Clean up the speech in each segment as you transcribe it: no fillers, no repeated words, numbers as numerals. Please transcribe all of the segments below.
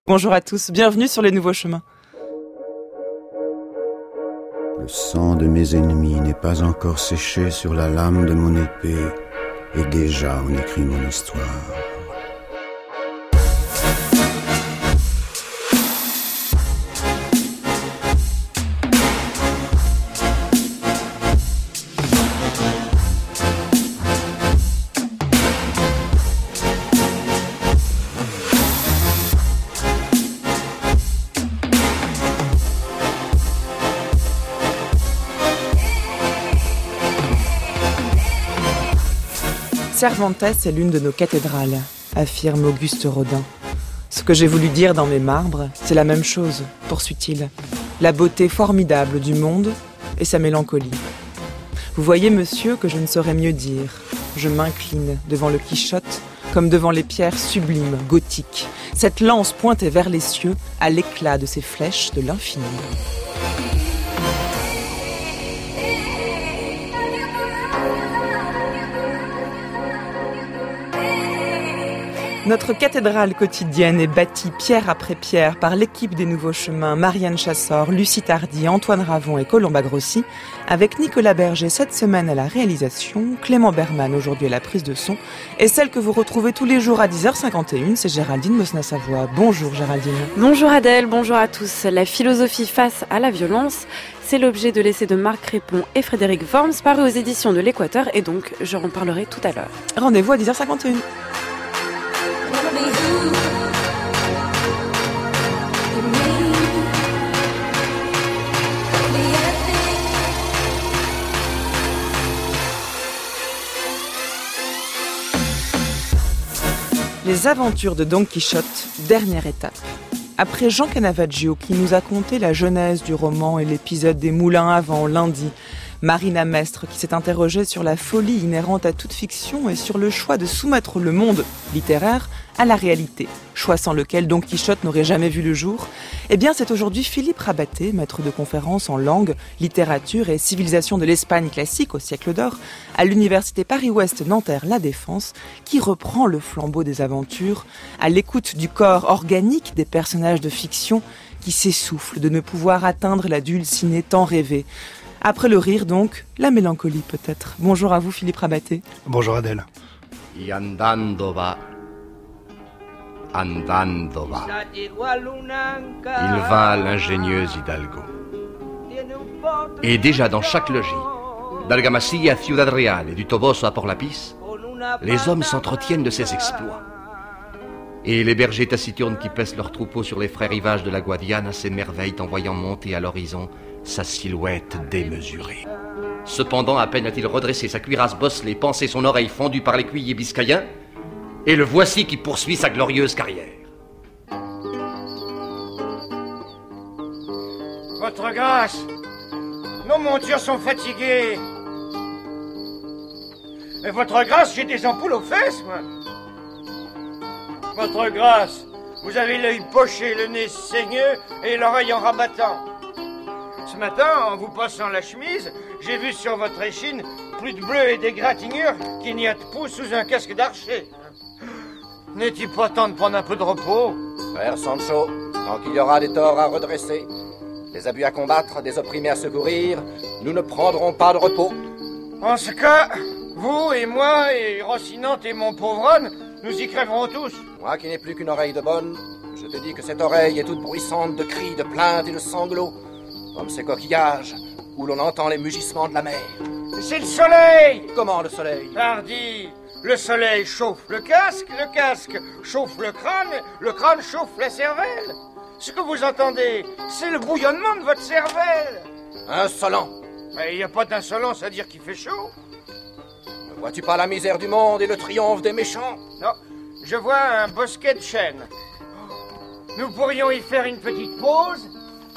Bonjour à tous, bienvenue sur les nouveaux chemins. Le sang de mes ennemis n'est pas encore séché sur la lame de mon épée, et déjà on écrit mon histoire. Cervantes est l'une de nos cathédrales, affirme Auguste Rodin. Ce que j'ai voulu dire dans mes marbres, c'est la même chose, poursuit-il. La beauté formidable du monde et sa mélancolie. Vous voyez, monsieur, que je ne saurais mieux dire. Je m'incline devant le Quichotte, comme devant les pierres sublimes, gothiques. Cette lance pointée vers les cieux, à l'éclat de ces flèches de l'infini. Notre cathédrale quotidienne est bâtie pierre après pierre par l'équipe des Nouveaux Chemins, Marianne Chassor, Lucie Tardy, Antoine Ravon et Colomba Grossi, avec Nicolas Berger cette semaine à la réalisation, Clément Berman aujourd'hui à la prise de son, et celle que vous retrouvez tous les jours à 10h51, c'est Géraldine Mosna-Savoie. Bonjour Géraldine. Bonjour Adèle, bonjour à tous. La philosophie face à la violence, c'est l'objet de l'essai de Marc Crépon et Frédéric Worms, paru aux éditions de l'Équateur, et donc je en parlerai tout à l'heure. Rendez-vous à 10h51. Les aventures de Don Quichotte, dernière étape. Après Jean Canavaggio qui nous a conté la genèse du roman et l'épisode des moulins à vent lundi, Marina Mestre qui s'est interrogée sur la folie inhérente à toute fiction et sur le choix de soumettre le monde littéraire à la réalité, choix sans lequel Don Quichotte n'aurait jamais vu le jour, eh bien c'est aujourd'hui Philippe Rabaté, maître de conférences en langue, littérature et civilisation de l'Espagne classique au siècle d'or, à l'université Paris-Ouest Nanterre-La Défense, qui reprend le flambeau des aventures, à l'écoute du corps organique des personnages de fiction qui s'essoufflent de ne pouvoir atteindre la dulcinée tant rêvée. Après le rire donc, la mélancolie peut-être. Bonjour à vous Philippe Rabaté. Bonjour Adèle. Y andando va, il va l'ingénieux Hidalgo. Et déjà dans chaque logis, d'Argamasilla à Ciudad Real et du Toboso à Port-Lapis, les hommes s'entretiennent de ses exploits. Et les bergers taciturnes qui paissent leurs troupeaux sur les frais rivages de la Guadiana s'émerveillent en voyant monter à l'horizon sa silhouette démesurée. Cependant, à peine a-t-il redressé sa cuirasse bosselée, pansé son oreille fendue par l'écuyer biscayen, et le voici qui poursuit sa glorieuse carrière. Votre grâce, nos montures sont fatiguées. Et votre grâce, j'ai des ampoules aux fesses, moi. Votre grâce, vous avez l'œil poché, le nez saigneux et l'oreille en rabattant. Ce matin, en vous passant la chemise, j'ai vu sur votre échine plus de bleu et d'égratignures qu'il n'y a de pouce sous un casque d'archer. N'est-il pas temps de prendre un peu de repos? Frère Sancho, tant qu'il y aura des torts à redresser, des abus à combattre, des opprimés à secourir, nous ne prendrons pas de repos. En ce cas, vous et moi et Rocinante et mon pauvre âne, nous y crèverons tous. Moi qui n'ai plus qu'une oreille de bonne, je te dis que cette oreille est toute bruissante de cris, de plaintes et de sanglots, comme ces coquillages où l'on entend les mugissements de la mer. C'est le soleil! Comment le soleil? Pardi! Le soleil chauffe le casque chauffe le crâne chauffe la cervelle. Ce que vous entendez, c'est le bouillonnement de votre cervelle. Insolent! Mais il n'y a pas d'insolence à dire qu'il fait chaud. Ne vois-tu pas la misère du monde et le triomphe des méchants? Non, je vois un bosquet de chênes. Nous pourrions y faire une petite pause.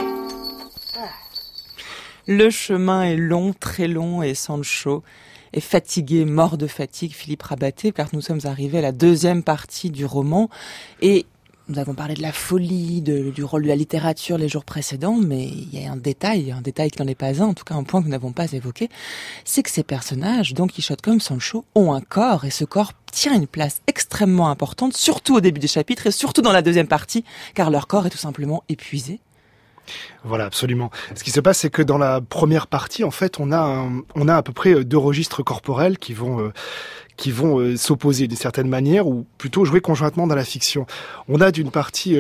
Le chemin est long, très long, et Sancho est fatigué, mort de fatigue, Philippe Rabaté, car nous sommes arrivés à la deuxième partie du roman. Et nous avons parlé de la folie, du rôle de la littérature les jours précédents, mais il y a un détail qui n'en est pas un, en tout cas un point que nous n'avons pas évoqué, c'est que ces personnages, Don Quichotte comme Sancho, ont un corps, et ce corps tient une place extrêmement importante, surtout au début des chapitres et surtout dans la deuxième partie, car leur corps est tout simplement épuisé. Voilà, absolument. Ce qui se passe, c'est que dans la première partie, en fait, on a à peu près 2 registres corporels qui vont s'opposer d'une certaine manière, ou plutôt jouer conjointement dans la fiction. On a d'une partie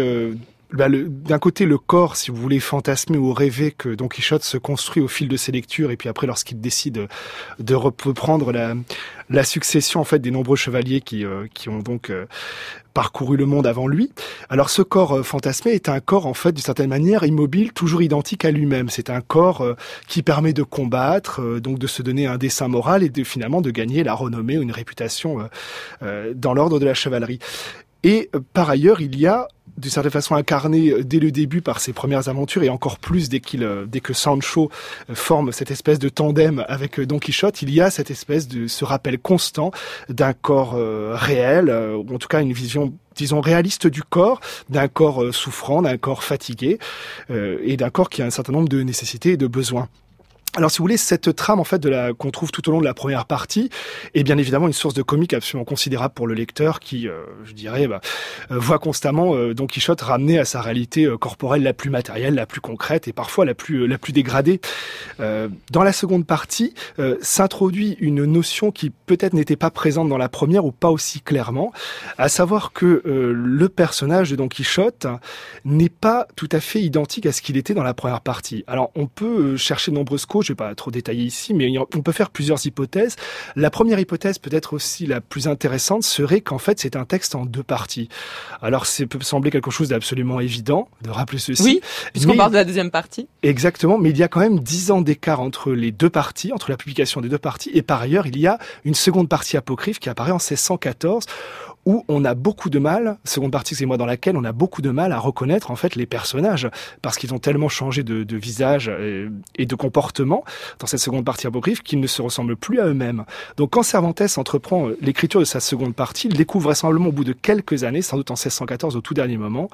d'un côté le corps, si vous voulez, fantasmer ou rêver que Don Quichotte se construit au fil de ses lectures, et puis après lorsqu'il décide de reprendre la succession en fait des nombreux chevaliers qui ont donc parcouru le monde avant lui. Alors ce corps fantasmé est un corps en fait d'une certaine manière immobile, toujours identique à lui-même. C'est un corps qui permet de combattre, donc de se donner un dessein moral et finalement de gagner la renommée ou une réputation dans l'ordre de la chevalerie. Et par ailleurs, il y a, d'une certaine façon, incarné dès le début par ses premières aventures, et encore plus dès que Sancho forme cette espèce de tandem avec Don Quichotte, il y a cette espèce de ce rappel constant d'un corps réel, ou en tout cas une vision, disons, réaliste du corps, d'un corps souffrant, d'un corps fatigué, et d'un corps qui a un certain nombre de nécessités et de besoins. Alors, si vous voulez, cette trame, en fait, qu'on trouve tout au long de la première partie, est bien évidemment une source de comique absolument considérable pour le lecteur qui, je dirais, voit constamment Don Quichotte ramené à sa réalité corporelle la plus matérielle, la plus concrète et parfois la plus dégradée. Dans la seconde partie, s'introduit une notion qui peut-être n'était pas présente dans la première ou pas aussi clairement, à savoir que le personnage de Don Quichotte n'est pas tout à fait identique à ce qu'il était dans la première partie. Alors, on peut chercher de nombreuses causes. Je vais pas trop détailler ici, mais on peut faire plusieurs hypothèses. La première hypothèse, peut-être aussi la plus intéressante, serait qu'en fait, c'est un texte en 2 parties. Alors, ça peut sembler quelque chose d'absolument évident, de rappeler ceci. Oui, puisqu'on parle de la deuxième partie. Exactement, mais il y a quand même 10 ans d'écart entre les 2 parties, entre la publication des 2 parties, et par ailleurs, il y a une seconde partie apocryphe qui apparaît en 1614, où on a beaucoup de mal, seconde partie, c'est moi, dans laquelle on a beaucoup de mal à reconnaître en fait les personnages, parce qu'ils ont tellement changé de visage et de comportement dans cette seconde partie apocryphe qu'ils ne se ressemblent plus à eux-mêmes. Donc quand Cervantes entreprend l'écriture de sa seconde partie, il découvre vraisemblablement au bout de quelques années, sans doute en 1614 au tout dernier moment,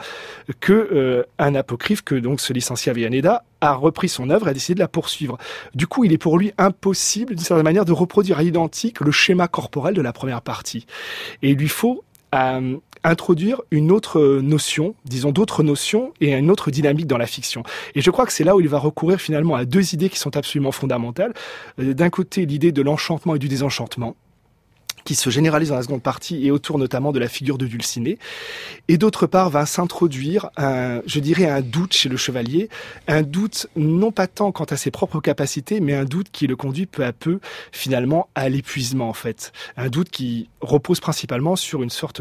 que un apocryphe, que donc ce licencié Avellaneda, a repris son œuvre et a décidé de la poursuivre. Du coup, il est pour lui impossible, d'une certaine manière, de reproduire à l'identique le schéma corporel de la première partie. Et il lui faut introduire une autre notion, disons d'autres notions et une autre dynamique dans la fiction. Et je crois que c'est là où il va recourir finalement à 2 idées qui sont absolument fondamentales. D'un côté, l'idée de l'enchantement et du désenchantement, qui se généralise dans la seconde partie et autour notamment de la figure de Dulcinée. Et d'autre part, va s'introduire un doute chez le chevalier, un doute non pas tant quant à ses propres capacités, mais un doute qui le conduit peu à peu finalement à l'épuisement en fait. Un doute qui repose principalement sur une sorte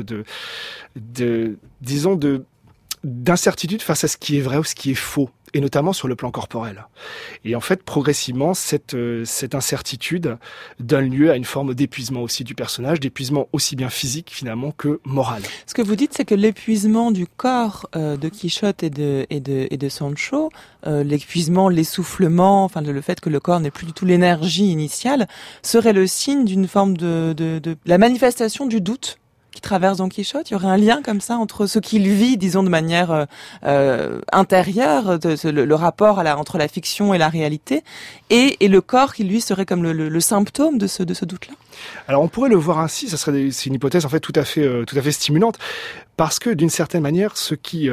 d'incertitude face à ce qui est vrai ou ce qui est faux, et notamment sur le plan corporel. Et en fait, progressivement, cette incertitude donne lieu à une forme d'épuisement aussi du personnage, d'épuisement aussi bien physique finalement que moral. Ce que vous dites, c'est que l'épuisement du corps de Quichotte et de Sancho, l'épuisement, l'essoufflement, enfin le fait que le corps n'ait plus du tout l'énergie initiale, serait le signe d'une forme de la manifestation du doute qui traverse Don Quichotte. Il y aurait un lien comme ça entre ce qu'il vit, disons, de manière intérieure, le rapport entre la fiction et la réalité, et le corps qui, lui, serait comme le symptôme de ce doute-là. C'est on pourrait le voir ainsi. C'est une hypothèse en fait tout à fait stimulante, parce que d'une certaine manière, ce qui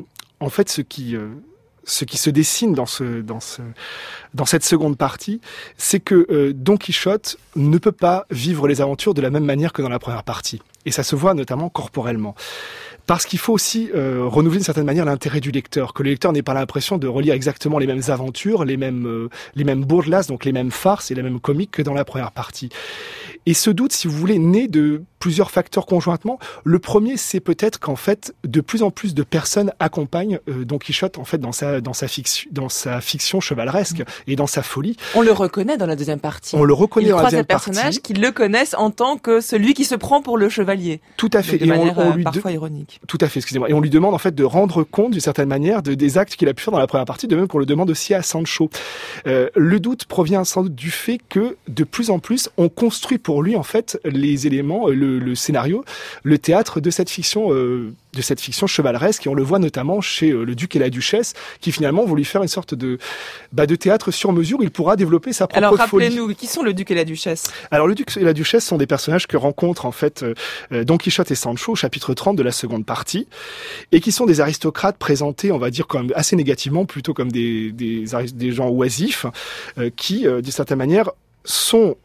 se dessine dans cette seconde partie, c'est que Don Quichotte ne peut pas vivre les aventures de la même manière que dans la première partie. Et ça se voit notamment corporellement. Parce qu'il faut aussi renouveler d'une certaine manière l'intérêt du lecteur, que le lecteur n'ait pas l'impression de relire exactement les mêmes aventures, les mêmes bourgelasses, donc les mêmes farces et les mêmes comiques que dans la première partie. Et ce doute, si vous voulez, naît de plusieurs facteurs conjointement. Le premier, c'est peut-être qu'en fait, de plus en plus de personnes accompagnent Don Quichotte en fait dans sa fiction chevaleresque et dans sa folie. On le reconnaît dans la deuxième partie. On le reconnaît dans la deuxième partie. Il croise des personnages qui le connaissent en tant que celui qui se prend pour le chevalier. Tout à fait. De manière parfois ironique. Tout à fait, excusez-moi. Et on lui demande en fait de rendre compte d'une certaine manière des actes qu'il a pu faire dans la première partie, de même qu'on le demande aussi à Sancho. Le doute provient sans doute du fait que de plus en plus on construit pour lui en fait les éléments, le scénario, le théâtre de cette fiction cette fiction chevaleresque, et on le voit notamment chez le duc et la duchesse, qui finalement vont lui faire une sorte de théâtre sur mesure. Il pourra développer sa propre folie. Alors rappelez-nous, qui sont le duc et la duchesse? Alors le duc et la duchesse sont des personnages que rencontrent en fait Don Quichotte et Sancho au chapitre 30 de la seconde partie, et qui sont des aristocrates présentés, on va dire, comme assez négativement, plutôt comme des gens oisifs, qui, d'une certaine manière, sont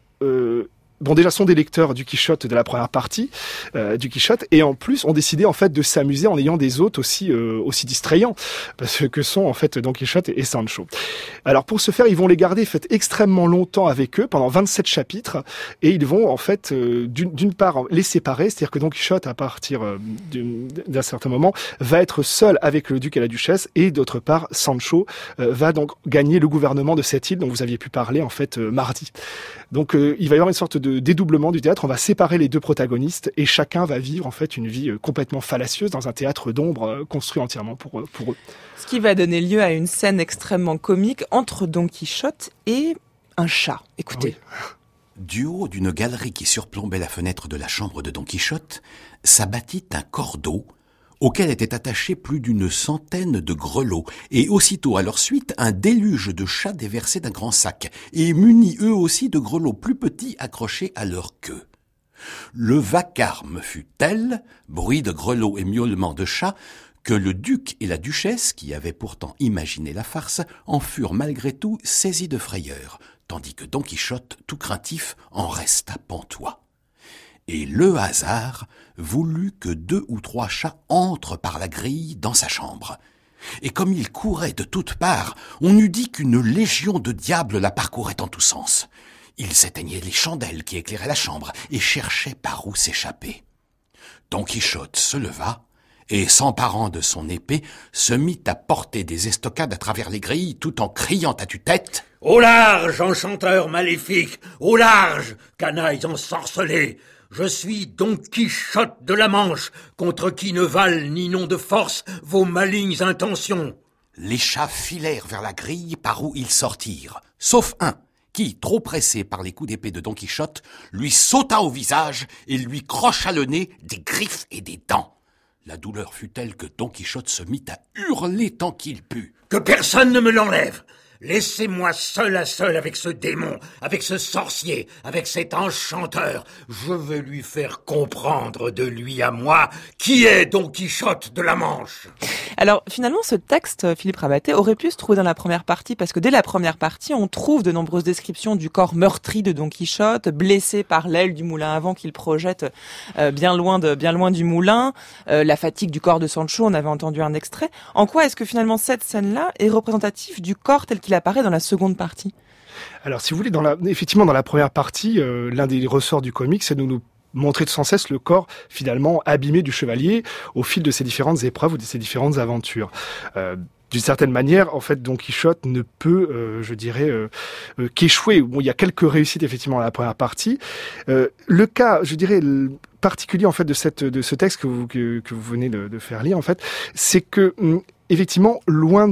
déjà sont des lecteurs du Quichotte de la première partie du Quichotte, et en plus ont décidé en fait de s'amuser en ayant des hôtes aussi distrayants, parce que sont en fait Don Quichotte et Sancho. Alors pour ce faire, ils vont les garder extrêmement longtemps avec eux, pendant 27 chapitres, et ils vont en fait d'une part les séparer, c'est-à-dire que Don Quichotte, à partir d'un certain moment, va être seul avec le duc et la duchesse, et d'autre part Sancho va donc gagner le gouvernement de cette île dont vous aviez pu parler en fait mardi. Donc il va y avoir une sorte de dédoublement du théâtre. On va séparer les deux protagonistes, et chacun va vivre en fait une vie complètement fallacieuse dans un théâtre d'ombre construit entièrement pour eux. Ce qui va donner lieu à une scène extrêmement comique entre Don Quichotte et un chat. Écoutez. Oui. Du haut d'une galerie qui surplombait la fenêtre de la chambre de Don Quichotte, s'abattit un cordeau auquel étaient attachés plus d'une centaine de grelots, et aussitôt à leur suite un déluge de chats déversés d'un grand sac, et munis eux aussi de grelots plus petits accrochés à leur queue. Le vacarme fut tel, bruit de grelots et miaulements de chats, que le duc et la duchesse, qui avaient pourtant imaginé la farce, en furent malgré tout saisis de frayeur, tandis que Don Quichotte, tout craintif, en resta pantois. Et le hasard voulut que 2 ou 3 chats entrent par la grille dans sa chambre. Et comme il courait de toutes parts, on eût dit qu'une légion de diables la parcourait en tous sens. Ils éteignaient les chandelles qui éclairaient la chambre et cherchaient par où s'échapper. Don Quichotte se leva et, s'emparant de son épée, se mit à porter des estocades à travers les grilles, tout en criant à tue-tête: « Au large, enchanteur maléfique! Au large, canailles ensorcelés! Je suis Don Quichotte de la Manche, contre qui ne valent ni nom de force vos malignes intentions. » Les chats filèrent vers la grille par où ils sortirent, sauf un, qui, trop pressé par les coups d'épée de Don Quichotte, lui sauta au visage et lui crocha le nez des griffes et des dents. La douleur fut telle que Don Quichotte se mit à hurler tant qu'il put. « Que personne ne me l'enlève! Laissez-moi seul à seul avec ce démon, avec ce sorcier, avec cet enchanteur. Je vais lui faire comprendre de lui à moi qui est Don Quichotte de la Manche. » Alors finalement, ce texte, Philippe Rabaté, aurait pu se trouver dans la première partie, parce que dès la première partie, on trouve de nombreuses descriptions du corps meurtri de Don Quichotte, blessé par l'aile du moulin à vent qu'il projette bien loin du moulin, la fatigue du corps de Sancho, on avait entendu un extrait. En quoi est-ce que finalement cette scène-là est représentative du corps tel qu'il apparaît dans la seconde partie? Alors, si vous voulez, effectivement, dans la première partie, l'un des ressorts du comique, c'est de nous montrer sans cesse le corps finalement abîmé du chevalier au fil de ses différentes épreuves ou de ses différentes aventures. D'une certaine manière, en fait, Don Quichotte ne peut, qu'échouer. Bon, il y a quelques réussites effectivement dans la première partie. Le cas, je dirais, particulier en fait de ce texte que vous venez de faire lire, en fait, c'est que effectivement, loin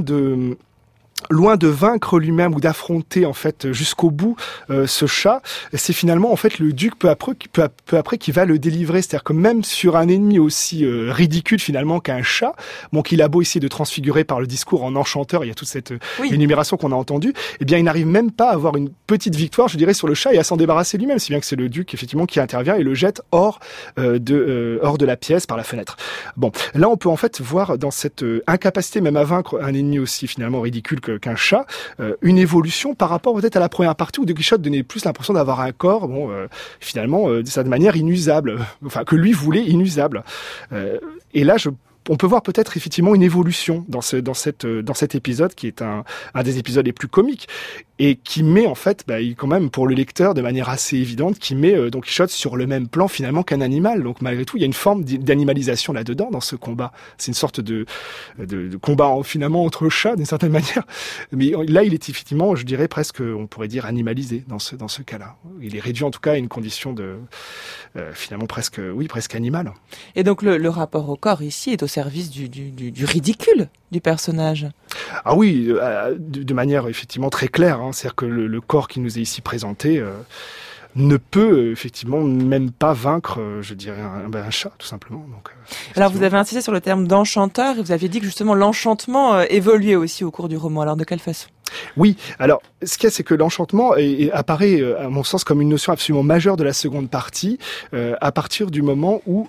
de vaincre lui-même ou d'affronter en fait jusqu'au bout ce chat, c'est finalement en fait le duc peu après qui va le délivrer. C'est-à-dire que même sur un ennemi aussi ridicule finalement qu'un chat, bon, qu'il a beau essayer de transfigurer par le discours en enchanteur, il y a toute cette énumération qu'on a entendue, eh bien il n'arrive même pas à avoir une petite victoire, je dirais, sur le chat et à s'en débarrasser lui-même, si bien que c'est le duc effectivement qui intervient et le jette hors de la pièce par la fenêtre. Bon, là on peut en fait voir dans cette incapacité même à vaincre un ennemi aussi finalement ridicule qu'un chat, une évolution par rapport peut-être à la première partie où Don Quichotte donnait plus l'impression d'avoir un corps, finalement, de cette manière inusable, enfin que lui voulait inusable. Et là, on peut voir peut-être effectivement une évolution dans cet épisode qui est un des épisodes les plus comiques et qui met en fait, quand même pour le lecteur de manière assez évidente, qui met Don Quichotte sur le même plan finalement qu'un animal. Donc malgré tout, il y a une forme d'animalisation là-dedans dans ce combat. C'est une sorte de combat finalement entre chats d'une certaine manière. Mais là, il est effectivement, je dirais presque, on pourrait dire animalisé dans ce cas-là. Il est réduit en tout cas à une condition de finalement presque animale. Et donc le rapport au corps ici est au service du ridicule du personnage. Ah oui, de manière effectivement très claire. Hein. C'est-à-dire que le corps qui nous est ici présenté ne peut effectivement même pas vaincre, je dirais, un chat, tout simplement. Donc, alors, vous avez insisté sur le terme d'enchanteur et vous aviez dit que justement l'enchantement évoluait aussi au cours du roman. Alors, de quelle façon ? Oui, alors ce qu'il y a, c'est que l'enchantement apparaît, à mon sens, comme une notion absolument majeure de la seconde partie, à partir du moment où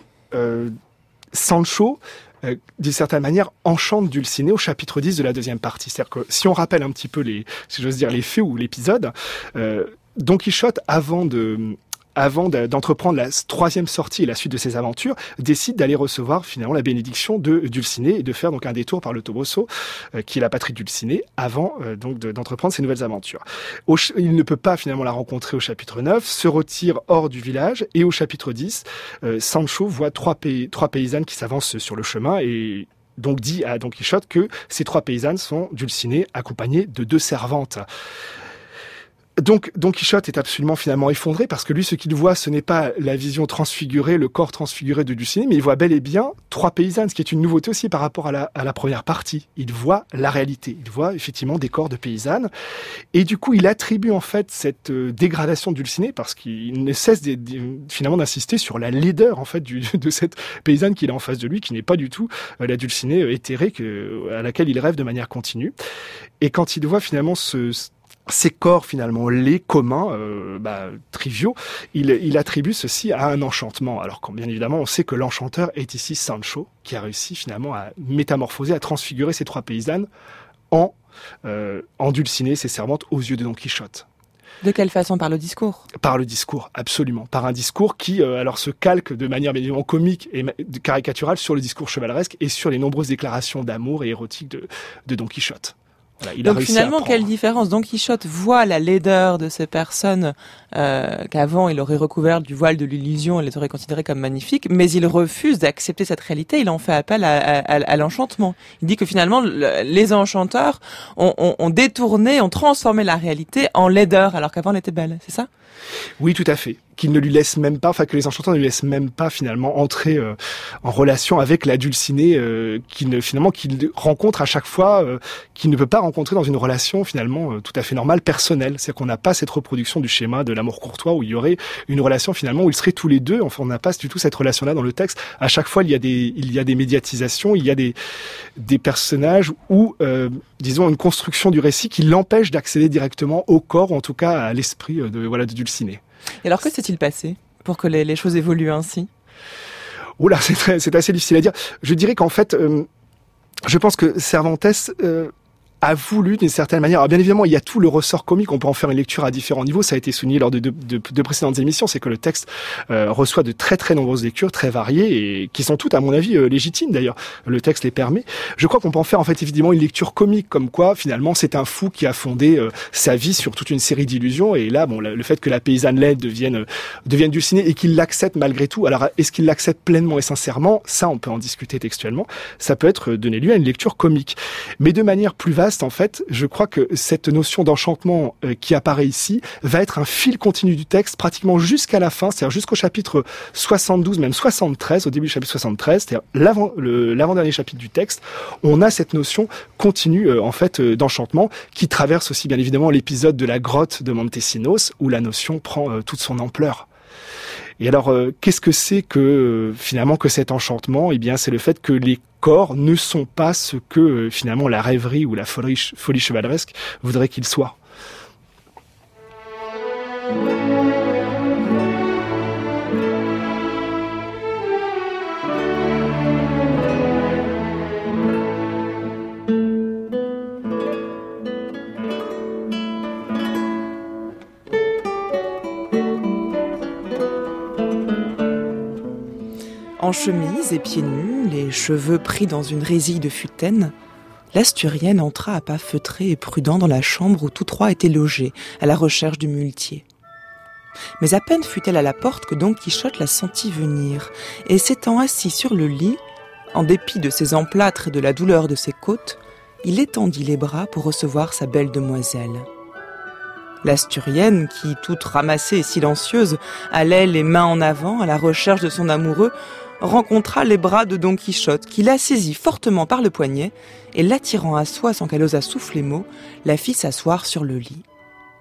Sancho, d'une certaine manière, enchante Dulcinée au chapitre 10 de la deuxième partie. C'est-à-dire que si on rappelle un petit peu les faits ou l'épisode, Don Quichotte, avant d'entreprendre la troisième sortie et la suite de ses aventures, décide d'aller recevoir finalement la bénédiction de Dulcinée et de faire donc un détour par le Toboso, qui est la patrie de Dulcinée, avant d'entreprendre ses nouvelles aventures. Il ne peut pas finalement la rencontrer au chapitre 9, se retire hors du village, et au chapitre 10, Sancho voit trois paysannes qui s'avancent sur le chemin et donc dit à Don Quichotte que ces 3 paysannes sont Dulcinée accompagnées de 2 servantes. Donc, Don Quichotte est absolument finalement effondré parce que lui, ce qu'il voit, ce n'est pas la vision transfigurée, le corps transfiguré de Dulcinée, mais il voit bel et bien 3 paysannes, ce qui est une nouveauté aussi par rapport à la première partie. Il voit la réalité. Il voit effectivement des corps de paysannes. Et du coup, il attribue en fait cette dégradation de Dulcinée parce qu'il ne cesse finalement d'insister sur la laideur en fait de cette paysanne qu'il a en face de lui, qui n'est pas du tout la Dulcinée éthérée à laquelle il rêve de manière continue. Et quand il voit finalement ces corps finalement laids, communs, triviaux, il attribue ceci à un enchantement. Alors bien évidemment, on sait que l'enchanteur est ici Sancho, qui a réussi finalement à métamorphoser, à transfigurer ces 3 paysannes en Dulcinée, ses servantes, aux yeux de Don Quichotte. De quelle façon ? Par le discours ? Par le discours, absolument. Par un discours qui alors se calque de manière bien évidemment comique et caricaturale sur le discours chevaleresque et sur les nombreuses déclarations d'amour et érotiques de Don Quichotte. Voilà, donc finalement, quelle différence ? Don Quichotte voit la laideur de ces personnes qu'avant il aurait recouvert du voile de l'illusion et les aurait considérées comme magnifiques, mais il refuse d'accepter cette réalité, il en fait appel à l'enchantement. Il dit que finalement, les enchanteurs ont détourné, ont transformé la réalité en laideur, alors qu'avant elle était belle, c'est ça ? Oui, tout à fait. Qu'ils ne lui laissent même pas, que les enchanteurs ne lui laissent même pas finalement entrer en relation avec la Dulcinée qu'il rencontre à chaque fois, qu'il ne peut pas rencontrer dans une relation finalement tout à fait normale, personnelle. C'est-à-dire qu'on n'a pas cette reproduction du schéma de l'amour courtois où il y aurait une relation finalement où ils seraient tous les deux. Enfin, on n'a pas du tout cette relation-là dans le texte. À chaque fois, il y a des médiatisations, il y a des personnages ou disons une construction du récit qui l'empêche d'accéder directement au corps, ou en tout cas à l'esprit de Dulcinée. Et alors, que s'est-il passé pour que les choses évoluent ainsi ? Oula, c'est assez difficile à dire. Je dirais qu'en fait, je pense que Cervantes a voulu d'une certaine manière. Alors bien évidemment, il y a tout le ressort comique, on peut en faire une lecture à différents niveaux, ça a été souligné lors de précédentes émissions, c'est que le texte reçoit de très très nombreuses lectures, très variées, et qui sont toutes à mon avis légitimes d'ailleurs, le texte les permet. Je crois qu'on peut en faire en fait évidemment une lecture comique, comme quoi finalement c'est un fou qui a fondé sa vie sur toute une série d'illusions, et là le fait que la paysanne laide devienne Dulcinée et qu'il l'accepte malgré tout, alors est-ce qu'il l'accepte pleinement et sincèrement, ça on peut en discuter textuellement, ça peut être donner lieu à une lecture comique. Mais de manière plus vaste, en fait, je crois que cette notion d'enchantement qui apparaît ici va être un fil continu du texte pratiquement jusqu'à la fin, c'est-à-dire jusqu'au chapitre 72, même 73, au début du chapitre 73, c'est-à-dire l'avant-dernier chapitre du texte, on a cette notion continue en fait d'enchantement qui traverse aussi bien évidemment l'épisode de la grotte de Montesinos où la notion prend toute son ampleur. Et alors, qu'est-ce que c'est que finalement que cet enchantement ? Eh bien, c'est le fait que les corps ne sont pas ce que finalement la rêverie ou la folie chevaleresque voudrait qu'ils soient. En chemise et pieds nus, les cheveux pris dans une résille de futaine, l'Asturienne entra à pas feutrés et prudents dans la chambre où tous 3 étaient logés, à la recherche du muletier. Mais à peine fut-elle à la porte que Don Quichotte la sentit venir, et s'étant assis sur le lit, en dépit de ses emplâtres et de la douleur de ses côtes, il étendit les bras pour recevoir sa belle demoiselle. L'Asturienne, qui, toute ramassée et silencieuse, allait les mains en avant à la recherche de son amoureux, rencontra les bras de Don Quichotte, qui la saisit fortement par le poignet et l'attirant à soi sans qu'elle osât souffler mot, la fit s'asseoir sur le lit.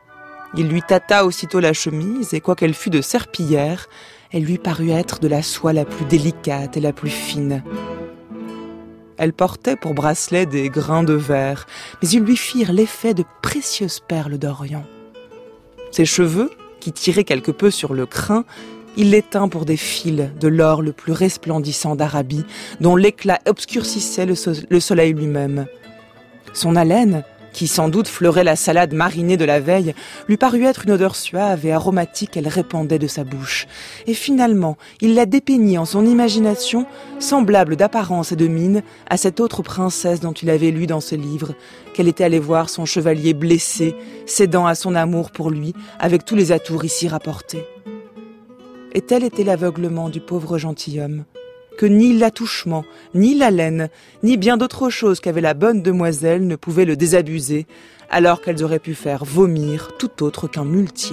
Il lui tâta aussitôt la chemise, et quoiqu'elle fût de serpillière, elle lui parut être de la soie la plus délicate et la plus fine. Elle portait pour bracelet des grains de verre, mais ils lui firent l'effet de précieuses perles d'Orient. Ses cheveux, qui tiraient quelque peu sur le crin, il les tint pour des fils de l'or le plus resplendissant d'Arabie, dont l'éclat obscurcissait le soleil lui-même. Son haleine, qui sans doute fleurait la salade marinée de la veille, lui parut être une odeur suave et aromatique qu'elle répandait de sa bouche. Et finalement, il la dépeignit en son imagination, semblable d'apparence et de mine à cette autre princesse dont il avait lu dans ses livres, qu'elle était allée voir son chevalier blessé, cédant à son amour pour lui, avec tous les atours ici rapportés. Et tel était l'aveuglement du pauvre gentilhomme, que ni l'attouchement, ni l'haleine, ni bien d'autres choses qu'avait la bonne demoiselle ne pouvaient le désabuser, alors qu'elles auraient pu faire vomir tout autre qu'un muletier.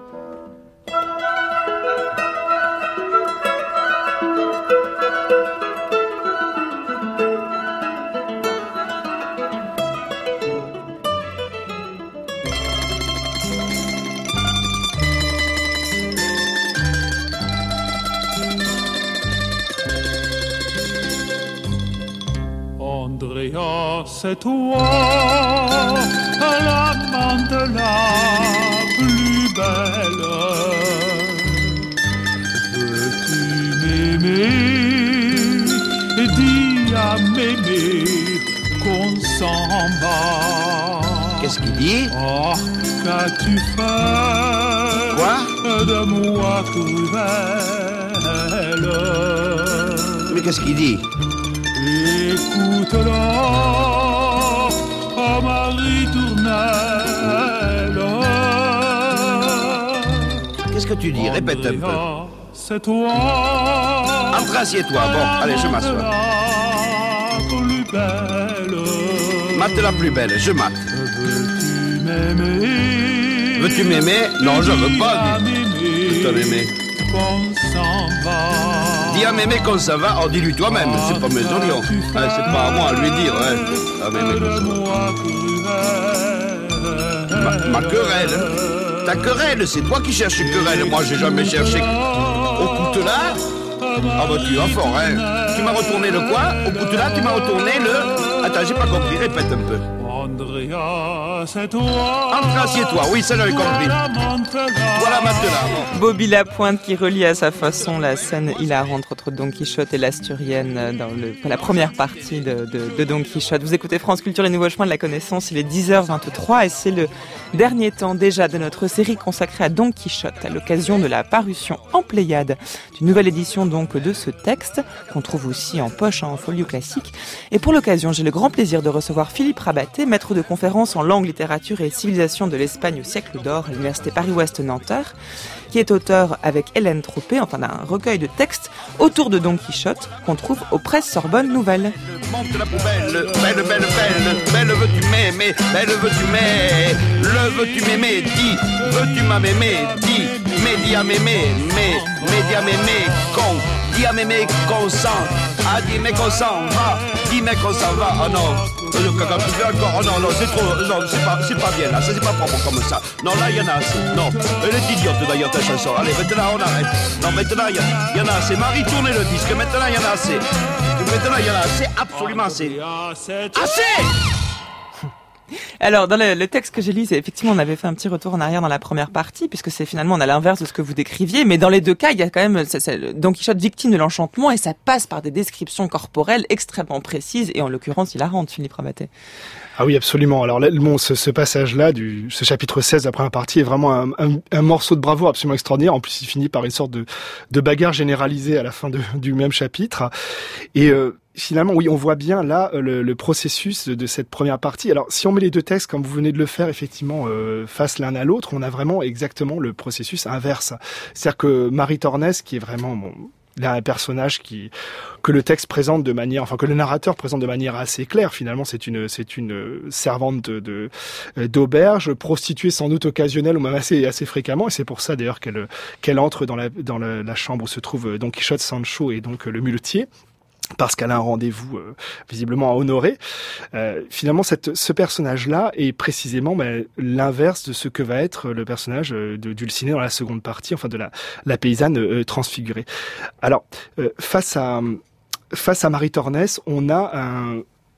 Andrea, c'est toi, l'amante la plus belle. Veux-tu m'aimer? Dis à m'aimer qu'on s'en va. Qu'est-ce qu'il dit? Oh, qu'as-tu fait? Quoi? De moi cruelle. Mais qu'est-ce qu'il dit? Écoute-la, oh Marie Tournelle. Qu'est-ce que tu dis? Répète un peu. C'est toi. Entre, assieds-toi. Bon, allez, je m'assois. Mate la plus belle, je mate. Veux-tu m'aimer? Veux-tu m'aimer? Non, je veux pas. Je t'en aimer. Qu'on s'en va. Dis à mémé qu'on s'en va, dis-lui toi-même, c'est pas mes oignons. C'est pas à moi à lui dire, ouais. À mémé qu'on s'en va. Ma querelle. Ta querelle, c'est toi qui cherches une querelle. Moi, j'ai jamais cherché. Au coutelas? Ah bah tu vas fort, hein. Tu m'as retourné le quoi? Au coutelas, tu m'as retourné le... Attends, j'ai pas compris, répète un peu. Andrea, c'est toi. Entre, assieds-toi, oui, ça j'avais compris. Voilà maintenant. Bobby Lapointe qui relie à sa façon la scène hilarante entre Don Quichotte et l'Asturienne dans la première partie de Don Quichotte. Vous écoutez France Culture, les nouveaux chemins de la connaissance, il est 10h23 et c'est le dernier temps déjà de notre série consacrée à Don Quichotte à l'occasion de la parution en Pléiade d'une nouvelle édition donc de ce texte qu'on trouve aussi en poche en folio classique. Et pour l'occasion, j'ai le grand plaisir de recevoir Philippe Rabaté, maître de conférences en langue, littérature et civilisation de l'Espagne au siècle d'or à l'université Paris-Ouest Nanterre, qui est auteur avec Hélène Troppé, enfin d'un recueil de textes autour de Don Quichotte qu'on trouve aux presses Sorbonne Nouvelles. Monte la poubelle, belle, belle, belle, belle veux-tu m'aimer, belle veux-tu m'aimer, le veux-tu m'aimer, dis, veux-tu m'aimer, dis, mais dis à m'aimer, mais dis à m'aimer, con, dis à m'aimer, consent, ah dis mais qu'on s'en va, dis mais qu'on s'en va, oh non. Quand tu fais encore, oh non, non, c'est trop, non, c'est pas bien là, c'est pas propre comme ça. Non, là, il y en a assez, non. Elle est idiote d'ailleurs ta chanson. Allez, maintenant on arrête. Non, maintenant il y en a assez. Marie, tournez le disque, maintenant il y en a assez. Maintenant il y en a assez, absolument assez. Assez! Alors, dans le texte que j'ai lu, c'est effectivement, on avait fait un petit retour en arrière dans la première partie, puisque c'est finalement, on a l'inverse de ce que vous décriviez, mais dans les deux cas, il y a quand même Don Quichotte victime de l'enchantement, et ça passe par des descriptions corporelles extrêmement précises, et en l'occurrence, hilarantes, Philippe Rabaté. Ah oui, absolument. Alors, bon, ce passage-là, ce chapitre 16, la première partie, est vraiment un morceau de bravoure absolument extraordinaire. En plus, il finit par une sorte de bagarre généralisée à la fin du même chapitre. Et finalement, oui, on voit bien là le processus de cette première partie. Alors, si on met les deux textes, comme vous venez de le faire, effectivement, face l'un à l'autre, on a vraiment exactement le processus inverse. C'est-à-dire que Marie Tornès, qui est vraiment... Là, un personnage que le texte présente de manière, enfin que le narrateur présente de manière assez claire. Finalement, c'est une servante d'auberge, prostituée sans doute occasionnelle ou même assez fréquemment. Et c'est pour ça d'ailleurs qu'elle entre dans la chambre où se trouve Don Quichotte, Sancho et donc le muletier. parce qu'elle a un rendez-vous visiblement à honorer. Finalement, ce personnage-là est précisément l'inverse de ce que va être le personnage de Dulcinée dans la seconde partie, enfin de la paysanne transfigurée. Alors, face à Maritornes, on a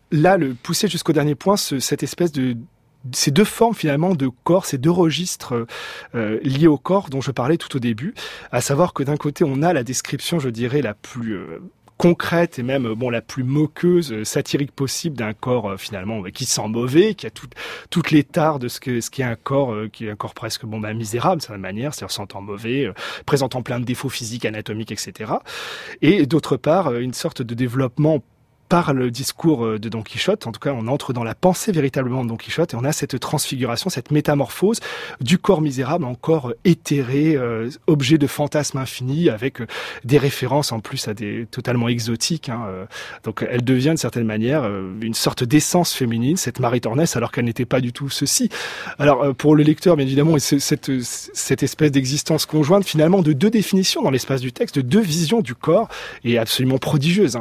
poussé jusqu'au dernier point cette espèce de ces deux formes finalement de corps, ces deux registres liés au corps dont je parlais tout au début, à savoir que d'un côté on a la description, je dirais, la plus concrète et même la plus moqueuse, satirique possible d'un corps finalement qui sent mauvais, qui a toutes les tares de ce qui est un corps presque misérable de certaine manière, c'est-à-dire sentant mauvais, présentant plein de défauts physiques, anatomiques, etc. Et d'autre part une sorte de développement par le discours de Don Quichotte. En tout cas, on entre dans la pensée véritablement de Don Quichotte et on a cette transfiguration, cette métamorphose du corps misérable en corps éthéré, objet de fantasmes infinis, avec des références en plus à des totalement exotiques. Donc elle devient d'une certaine manière une sorte d'essence féminine, cette Maritornes, alors qu'elle n'était pas du tout ceci. Alors pour le lecteur, bien évidemment, cette espèce d'existence conjointe finalement de deux définitions dans l'espace du texte, de deux visions du corps, est absolument prodigieuse.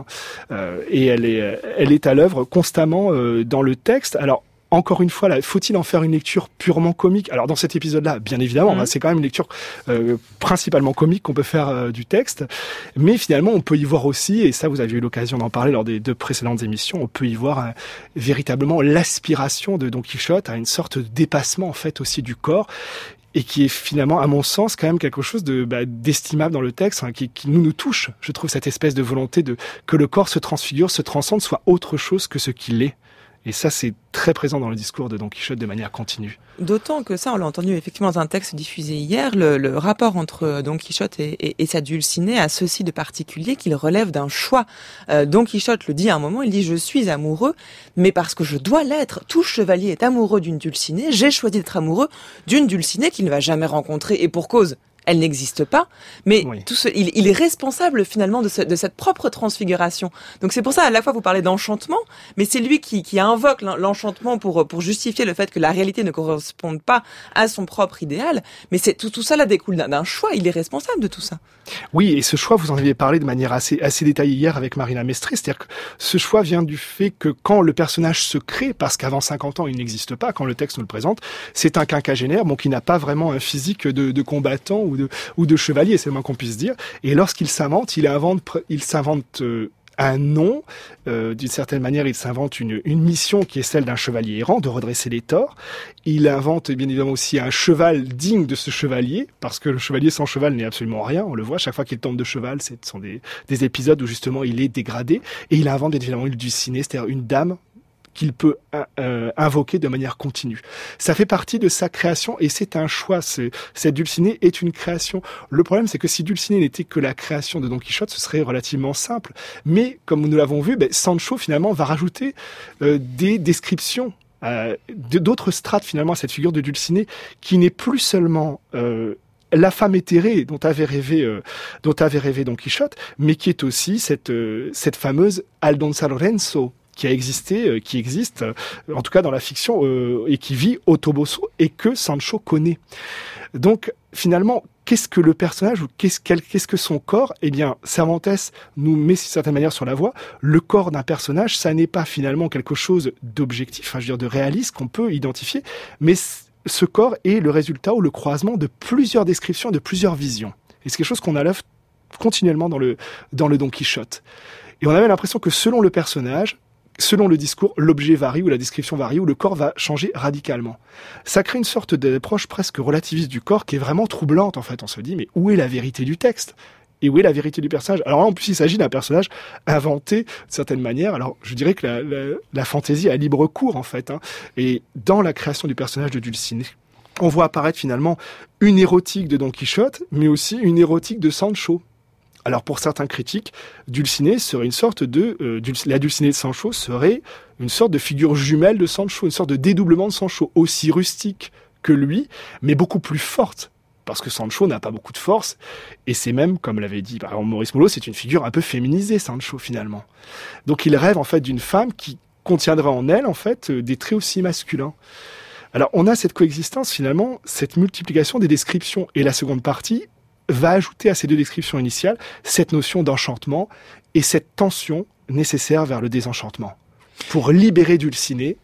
Et elle est à l'œuvre constamment dans le texte. Alors, encore une fois, là, faut-il en faire une lecture purement comique ? Alors, dans cet épisode-là, bien évidemment, c'est quand même une lecture principalement comique qu'on peut faire du texte. Mais finalement, on peut y voir aussi, et ça, vous avez eu l'occasion d'en parler lors des deux précédentes émissions, on peut y voir véritablement l'aspiration de Don Quichotte à une sorte de dépassement, en fait, aussi du corps. Et qui est finalement, à mon sens, quand même quelque chose d'estimable dans le texte, qui nous touche. Je trouve cette espèce de volonté que le corps se transfigure, se transcende, soit autre chose que ce qu'il est. Et ça, c'est très présent dans le discours de Don Quichotte de manière continue. D'autant que ça, on l'a entendu effectivement dans un texte diffusé hier, le rapport entre Don Quichotte et sa Dulcinée a ceci de particulier qu'il relève d'un choix. Don Quichotte le dit à un moment, il dit « Je suis amoureux, mais parce que je dois l'être. Tout chevalier est amoureux d'une Dulcinée. J'ai choisi d'être amoureux d'une Dulcinée qu'il ne va jamais rencontrer, et pour cause. Elle n'existe pas, mais oui. Il est responsable finalement de cette propre transfiguration. Donc c'est pour ça, à la fois vous parlez d'enchantement, mais c'est lui qui invoque l'enchantement pour justifier le fait que la réalité ne corresponde pas à son propre idéal. Mais tout ça là découle d'un choix. Il est responsable de tout ça. Oui, et ce choix, vous en aviez parlé de manière assez détaillée hier avec Marina Mestre, c'est-à-dire que ce choix vient du fait que quand le personnage se crée, parce qu'avant 50 ans il n'existe pas, quand le texte nous le présente, c'est un quinquagénaire, qui n'a pas vraiment un physique de combattant ou de chevalier, c'est le moins qu'on puisse dire. Et lorsqu'il s'invente, il s'invente un nom, d'une certaine manière, il s'invente une mission qui est celle d'un chevalier errant, de redresser les torts. Il invente bien évidemment aussi un cheval digne de ce chevalier, parce que le chevalier sans cheval n'est absolument rien, on le voit, chaque fois qu'il tombe de cheval, ce sont des épisodes où justement il est dégradé. Et il invente bien évidemment une Dulcinée, c'est-à-dire une dame qu'il peut invoquer de manière continue. Ça fait partie de sa création et c'est un choix. Cette Dulcinée est une création. Le problème, c'est que si Dulcinée n'était que la création de Don Quichotte, ce serait relativement simple. Mais, comme nous l'avons vu, Sancho, finalement, va rajouter des descriptions, d'autres strates, finalement, à cette figure de Dulcinée, qui n'est plus seulement la femme éthérée dont avait rêvé Don Quichotte, mais qui est aussi cette fameuse Aldonza Lorenzo, qui existe, en tout cas dans la fiction, et qui vit au Toboso et que Sancho connaît. Donc, finalement, qu'est-ce que le personnage ou qu'est-ce que son corps ? Eh bien, Cervantes nous met d'une certaine manière sur la voie. Le corps d'un personnage, ça n'est pas finalement quelque chose d'objectif, de réaliste qu'on peut identifier, mais ce corps est le résultat ou le croisement de plusieurs descriptions, de plusieurs visions. Et c'est quelque chose qu'on a l'œuvre continuellement dans le Don Quichotte. Et on avait l'impression que selon le personnage, selon le discours, l'objet varie ou la description varie ou le corps va changer radicalement. Ça crée une sorte d'approche presque relativiste du corps qui est vraiment troublante en fait. On se dit mais où est la vérité du texte ? Et où est la vérité du personnage ? Alors là, en plus, il s'agit d'un personnage inventé de certaine manière. Alors, je dirais que la fantaisie a libre cours en fait. Et dans la création du personnage de Dulcinée, on voit apparaître finalement une érotique de Don Quichotte, mais aussi une érotique de Sancho. Alors pour certains critiques, Dulcinée serait une sorte la Dulcinée de Sancho serait une sorte de figure jumelle de Sancho, une sorte de dédoublement de Sancho, aussi rustique que lui, mais beaucoup plus forte, parce que Sancho n'a pas beaucoup de force, et c'est même, comme l'avait dit par exemple Maurice Mulot, c'est une figure un peu féminisée, Sancho finalement. Donc il rêve en fait d'une femme qui contiendrait en elle en fait des traits aussi masculins. Alors on a cette coexistence finalement, cette multiplication des descriptions, et la seconde partie va ajouter à ces deux descriptions initiales cette notion d'enchantement et cette tension nécessaire vers le désenchantement, pour libérer Dulcinée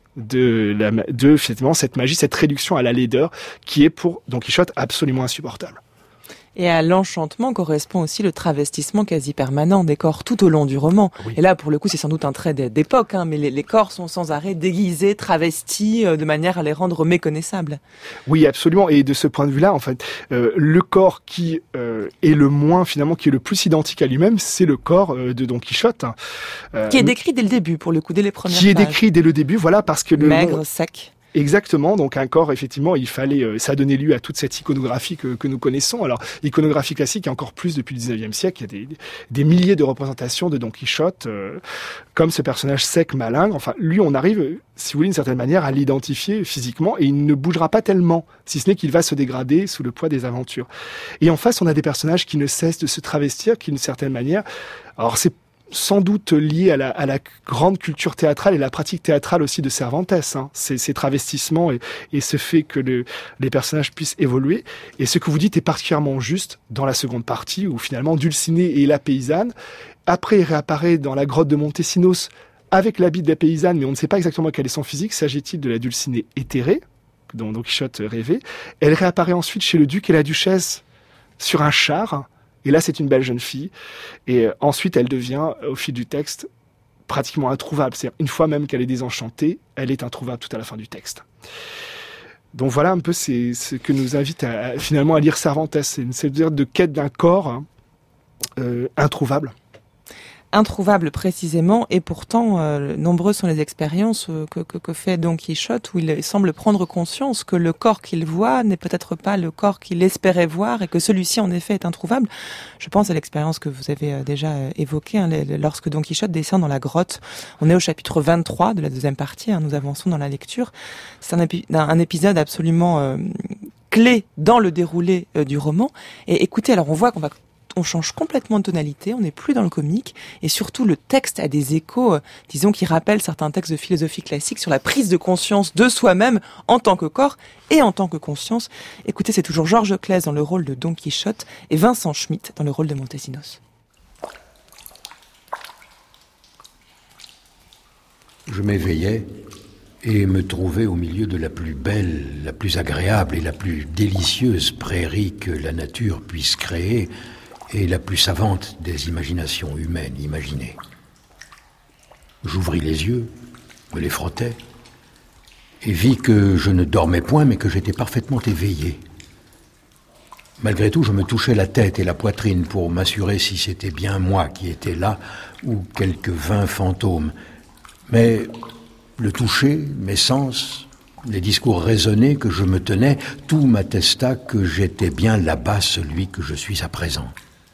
de finalement cette magie, cette réduction à la laideur qui est pour Don Quichotte absolument insupportable. Et à l'enchantement correspond aussi le travestissement quasi permanent des corps tout au long du roman. Oui. Et là, pour le coup, c'est sans doute un trait d'époque, mais les corps sont sans arrêt déguisés, travestis, de manière à les rendre méconnaissables. Oui, absolument. Et de ce point de vue-là, en fait, le corps qui est le moins, finalement, qui est le plus identique à lui-même, c'est le corps de Don Quichotte. Qui est décrit dès le début, pour le coup, dès les premières pages. Qui est décrit dès le début, voilà, parce que maigre, sec. Exactement, donc un corps, effectivement, il fallait, ça a donné lieu à toute cette iconographie que nous connaissons. Alors, l'iconographie classique, et encore plus depuis le 19e siècle, il y a des milliers de représentations de Don Quichotte, comme ce personnage sec, malingre. Enfin, lui, on arrive, si vous voulez, d'une certaine manière, à l'identifier physiquement, et il ne bougera pas tellement, si ce n'est qu'il va se dégrader sous le poids des aventures. Et en face, on a des personnages qui ne cessent de se travestir, qui, d'une certaine manière, alors c'est sans doute lié à la grande culture théâtrale et la pratique théâtrale aussi de Cervantes, ces travestissements et ce fait que les personnages puissent évoluer. Et ce que vous dites est particulièrement juste dans la seconde partie, où finalement Dulcinée est la paysanne. Après, il réapparaît dans la grotte de Montesinos avec l'habit de la paysanne, mais on ne sait pas exactement quel est son physique. S'agit-il de la Dulcinée éthérée, dont Don Quichotte rêvait? Elle réapparaît ensuite chez le duc et la duchesse sur un char. Et là, c'est une belle jeune fille. Et ensuite, elle devient, au fil du texte, pratiquement introuvable. C'est-à-dire, une fois même qu'elle est désenchantée, elle est introuvable tout à la fin du texte. Donc voilà un peu c'est ce que nous invite finalement à lire Cervantes. C'est-à-dire de quête d'un corps introuvable. Introuvable précisément, et pourtant nombreuses sont les expériences que fait Don Quichotte, où il semble prendre conscience que le corps qu'il voit n'est peut-être pas le corps qu'il espérait voir, et que celui-ci en effet est introuvable. Je pense à l'expérience que vous avez déjà évoquée, lorsque Don Quichotte descend dans la grotte. On est au chapitre 23 de la deuxième partie, nous avançons dans la lecture. C'est un épisode absolument clé dans le déroulé du roman. Et écoutez, alors on change complètement de tonalité, on n'est plus dans le comique, et surtout le texte a des échos, disons, qui rappellent certains textes de philosophie classique sur la prise de conscience de soi-même en tant que corps et en tant que conscience. Écoutez, c'est toujours Georges Claise dans le rôle de Don Quichotte et Vincent Schmitt dans le rôle de Montesinos. Je m'éveillais et me trouvais au milieu de la plus belle, la plus agréable et la plus délicieuse prairie que la nature puisse créer, et la plus savante des imaginations humaines imaginées. J'ouvris les yeux, me les frottais, et vis que je ne dormais point, mais que j'étais parfaitement éveillé. Malgré tout, je me touchais la tête et la poitrine pour m'assurer si c'était bien moi qui étais là, ou quelques vains fantômes. Mais le toucher, mes sens, les discours raisonnés que je me tenais, tout m'attesta que j'étais bien là-bas celui que je suis à présent.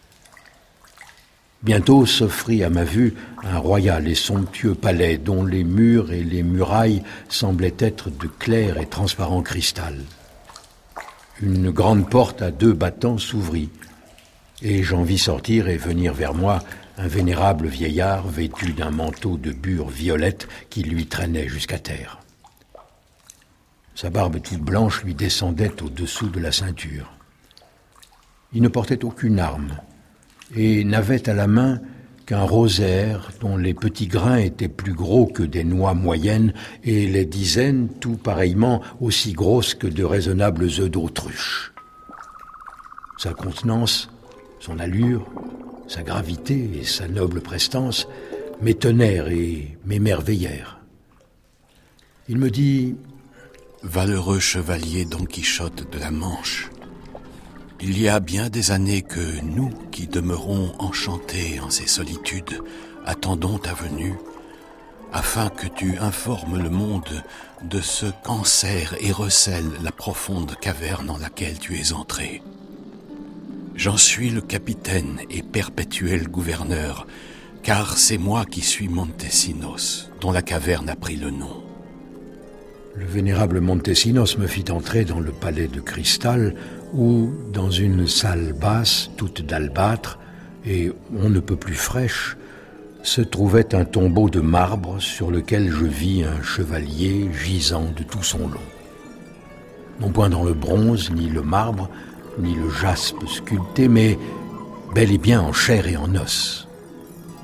Bientôt s'offrit à ma vue un royal et somptueux palais dont les murs et les murailles semblaient être de clair et transparent cristal. Une grande porte à 2 battants s'ouvrit, et j'en vis sortir et venir vers moi un vénérable vieillard vêtu d'un manteau de bure violette qui lui traînait jusqu'à terre. Sa barbe toute blanche lui descendait au-dessous de la ceinture. Il ne portait aucune arme, et n'avait à la main qu'un rosaire dont les petits grains étaient plus gros que des noix moyennes et les dizaines tout pareillement aussi grosses que de raisonnables œufs d'autruche. Sa contenance, son allure, sa gravité et sa noble prestance m'étonnèrent et m'émerveillèrent. Il me dit « Valeureux chevalier Don Quichotte de la Manche, il y a bien des années que nous, qui demeurons enchantés en ces solitudes, attendons ta venue, afin que tu informes le monde de ce qu'enserre et recèle la profonde caverne dans laquelle tu es entré. J'en suis le capitaine et perpétuel gouverneur, car c'est moi qui suis Montesinos, dont la caverne a pris le nom. » Le vénérable Montesinos me fit entrer dans le palais de cristal où, dans une salle basse, toute d'albâtre, et on ne peut plus fraîche, se trouvait un tombeau de marbre sur lequel je vis un chevalier gisant de tout son long. Non point dans le bronze, ni le marbre, ni le jaspe sculpté, mais bel et bien en chair et en os.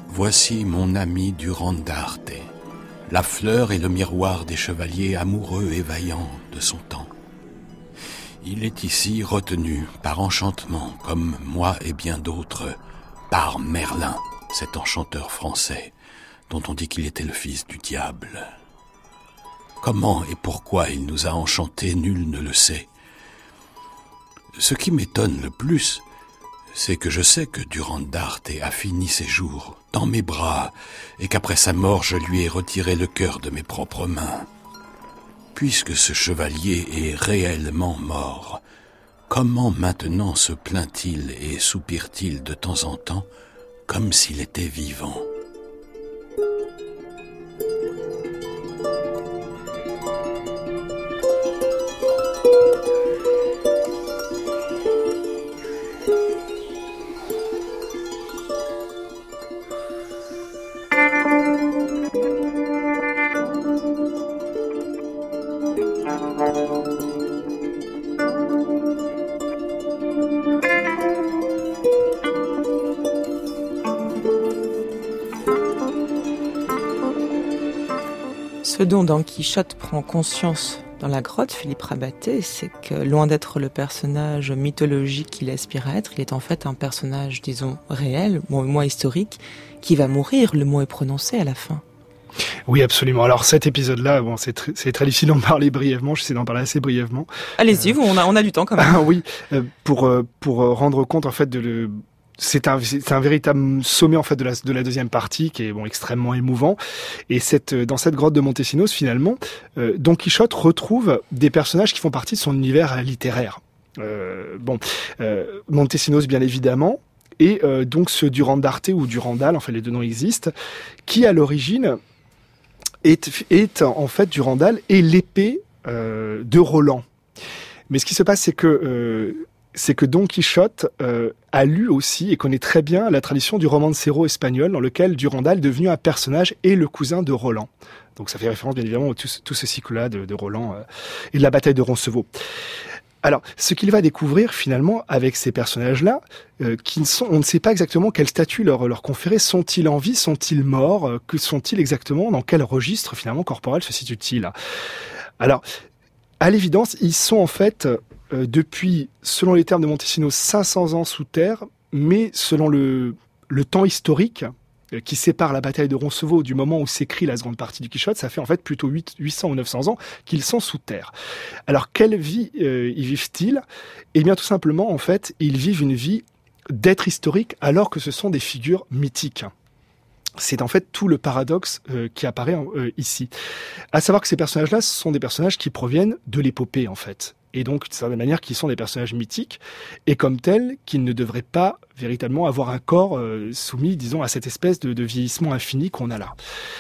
Voici mon ami Durand d'Arte, la fleur et le miroir des chevaliers amoureux et vaillants de son temps. Il est ici retenu par enchantement, comme moi et bien d'autres, par Merlin, cet enchanteur français, dont on dit qu'il était le fils du diable. Comment et pourquoi il nous a enchantés, nul ne le sait. Ce qui m'étonne le plus, c'est que je sais que Durand d'Arte a fini ses jours dans mes bras et qu'après sa mort, je lui ai retiré le cœur de mes propres mains. Puisque ce chevalier est réellement mort, comment maintenant se plaint-il et soupire-t-il de temps en temps comme s'il était vivant ? Ce dont Don Quichotte prend conscience dans la grotte, Philippe Rabaté, c'est que loin d'être le personnage mythologique qu'il aspire à être, il est en fait un personnage, disons, réel, moins historique, qui va mourir, le mot est prononcé à la fin. Oui, absolument. Alors cet épisode-là, bon, c'est très difficile d'en parler brièvement, j'essaie d'en parler assez brièvement. Allez-y, on a du temps quand même. Oui, pour rendre compte en fait c'est un véritable sommet en fait de la deuxième partie qui est extrêmement émouvant. Et dans cette grotte de Montesinos, finalement, Don Quichotte retrouve des personnages qui font partie de son univers littéraire. Montesinos bien évidemment, et donc ce Durand d'Arte ou Durandal, en fait les deux noms existent, qui à l'origine est en fait Durandal et l'épée de Roland. Mais ce qui se passe, c'est que Don Quichotte a lu aussi et connaît très bien la tradition du romancero espagnol dans lequel Durandal est devenu un personnage et le cousin de Roland. Donc ça fait référence bien évidemment à tout ce cycle-là de Roland et de la bataille de Roncevaux. Alors, ce qu'il va découvrir finalement avec ces personnages-là, on ne sait pas exactement quel statut leur conférer. Sont-ils en vie? Sont-ils morts? Que sont-ils exactement? Dans quel registre finalement corporel se situent-ils? Alors, à l'évidence, ils sont en fait depuis, selon les termes de Montesinos, 500 ans sous terre, mais selon le temps historique qui sépare la bataille de Roncevaux du moment où s'écrit la seconde partie du Quichotte, ça fait en fait plutôt 800 ou 900 ans qu'ils sont sous terre. Alors, quelle vie y vivent-ils? Eh bien, tout simplement, en fait, ils vivent une vie d'être historique alors que ce sont des figures mythiques. C'est en fait tout le paradoxe qui apparaît ici. À savoir que ces personnages-là, ce sont des personnages qui proviennent de l'épopée, en fait. Et donc, de certaine manière, qui sont des personnages mythiques, et comme tels, qu'ils ne devraient pas véritablement avoir un corps soumis, disons, à cette espèce de vieillissement infini qu'on a là.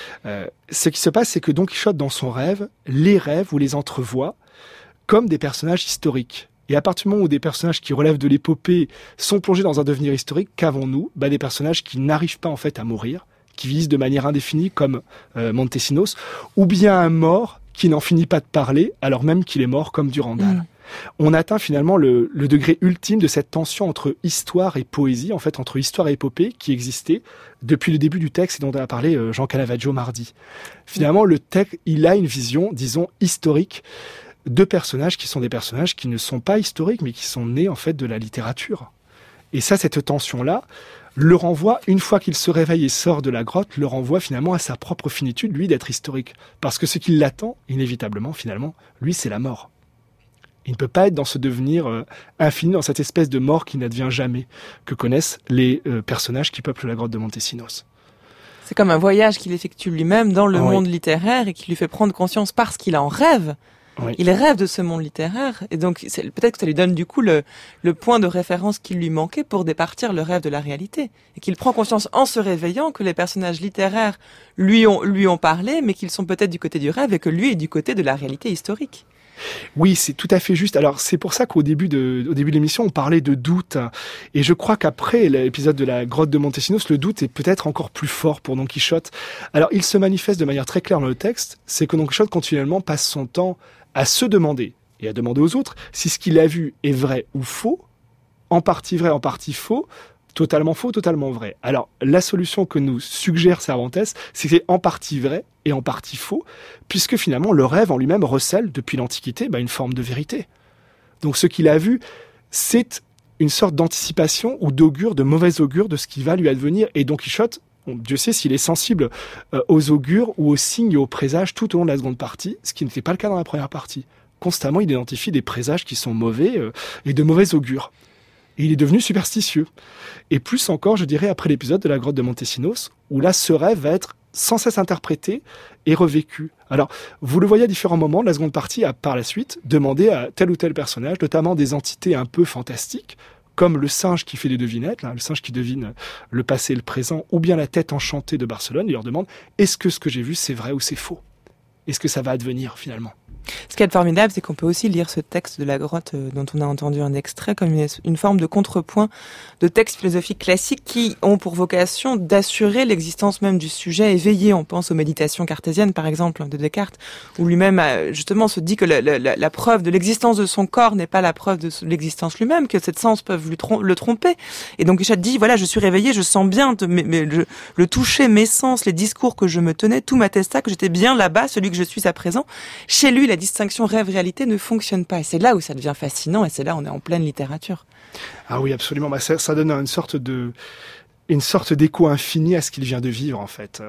Ce qui se passe, c'est que Don Quichotte, dans son rêve, les rêve ou les entrevoit comme des personnages historiques. Et à partir du moment où des personnages qui relèvent de l'épopée sont plongés dans un devenir historique, qu'avons-nous? Des personnages qui n'arrivent pas en fait à mourir, qui vieillissent de manière indéfinie, comme Montesinos, ou bien un mort qui n'en finit pas de parler, alors même qu'il est mort comme Durandal. On atteint finalement le degré ultime de cette tension entre histoire et poésie, en fait, entre histoire et épopée, qui existait depuis le début du texte et dont a parlé Jean Canavaggio mardi. Finalement, le texte, il a une vision, disons, historique de personnages qui sont des personnages qui ne sont pas historiques, mais qui sont nés, en fait, de la littérature. Et ça, cette tension-là, le renvoie, une fois qu'il se réveille et sort de la grotte, le renvoie finalement à sa propre finitude, lui, d'être historique. Parce que ce qui l'attend, inévitablement, finalement, lui, c'est la mort. Il ne peut pas être dans ce devenir infini, dans cette espèce de mort qui n'advient jamais, que connaissent les personnages qui peuplent la grotte de Montesinos. C'est comme un voyage qu'il effectue lui-même dans le monde littéraire et qui lui fait prendre conscience parce qu'il en rêve. Oui. Il rêve de ce monde littéraire et donc peut-être que ça lui donne du coup le point de référence qui lui manquait pour départir le rêve de la réalité et qu'il prend conscience en se réveillant que les personnages littéraires lui ont parlé mais qu'ils sont peut-être du côté du rêve et que lui est du côté de la réalité historique. Oui, c'est tout à fait juste. Alors, c'est pour ça qu'au début de l'émission, on parlait de doute. Et je crois qu'après l'épisode de la grotte de Montesinos, le doute est peut-être encore plus fort pour Don Quichotte. Alors, il se manifeste de manière très claire dans le texte, c'est que Don Quichotte continuellement passe son temps à se demander, et à demander aux autres, si ce qu'il a vu est vrai ou faux, en partie vrai, en partie faux, Totalement faux, totalement vrai. Alors, la solution que nous suggère Cervantes, c'est que c'est en partie vrai et en partie faux, puisque finalement, le rêve en lui-même recèle, depuis l'Antiquité, une forme de vérité. Donc, ce qu'il a vu, c'est une sorte d'anticipation ou d'augure, de mauvais augure de ce qui va lui advenir. Et Don Quichotte, Dieu sait s'il est sensible aux augures ou aux signes et aux présages tout au long de la seconde partie, ce qui n'était pas le cas dans la première partie. Constamment, il identifie des présages qui sont mauvais et de mauvais augure. Et il est devenu superstitieux. Et plus encore, je dirais, après l'épisode de la grotte de Montesinos, où là, ce rêve va être sans cesse interprété et revécu. Alors, vous le voyez à différents moments, la seconde partie a par la suite demandé à tel ou tel personnage, notamment des entités un peu fantastiques, comme le singe qui fait des devinettes, le singe qui devine le passé et le présent, ou bien la tête enchantée de Barcelone, il leur demande, est-ce que ce que j'ai vu, c'est vrai ou c'est faux ? Est-ce que ça va advenir, finalement ? Ce qui est formidable, c'est qu'on peut aussi lire ce texte de la grotte dont on a entendu un extrait comme une forme de contrepoint de textes philosophiques classiques qui ont pour vocation d'assurer l'existence même du sujet éveillé. On pense aux méditations cartésiennes, par exemple, de Descartes, où lui-même justement se dit que la preuve de l'existence de son corps n'est pas la preuve de l'existence lui-même, que ces sens peuvent le tromper. Et donc Quichotte dit, voilà, je suis réveillé, je sens bien le toucher, mes sens, les discours que je me tenais, tout m'attesta que j'étais bien là-bas, celui que je suis à présent. Chez lui, la distinction rêve-réalité ne fonctionne pas. Et c'est là où ça devient fascinant, et c'est là où on est en pleine littérature. Ah oui, absolument. Ça donne une sorte d'écho infini à ce qu'il vient de vivre, en fait.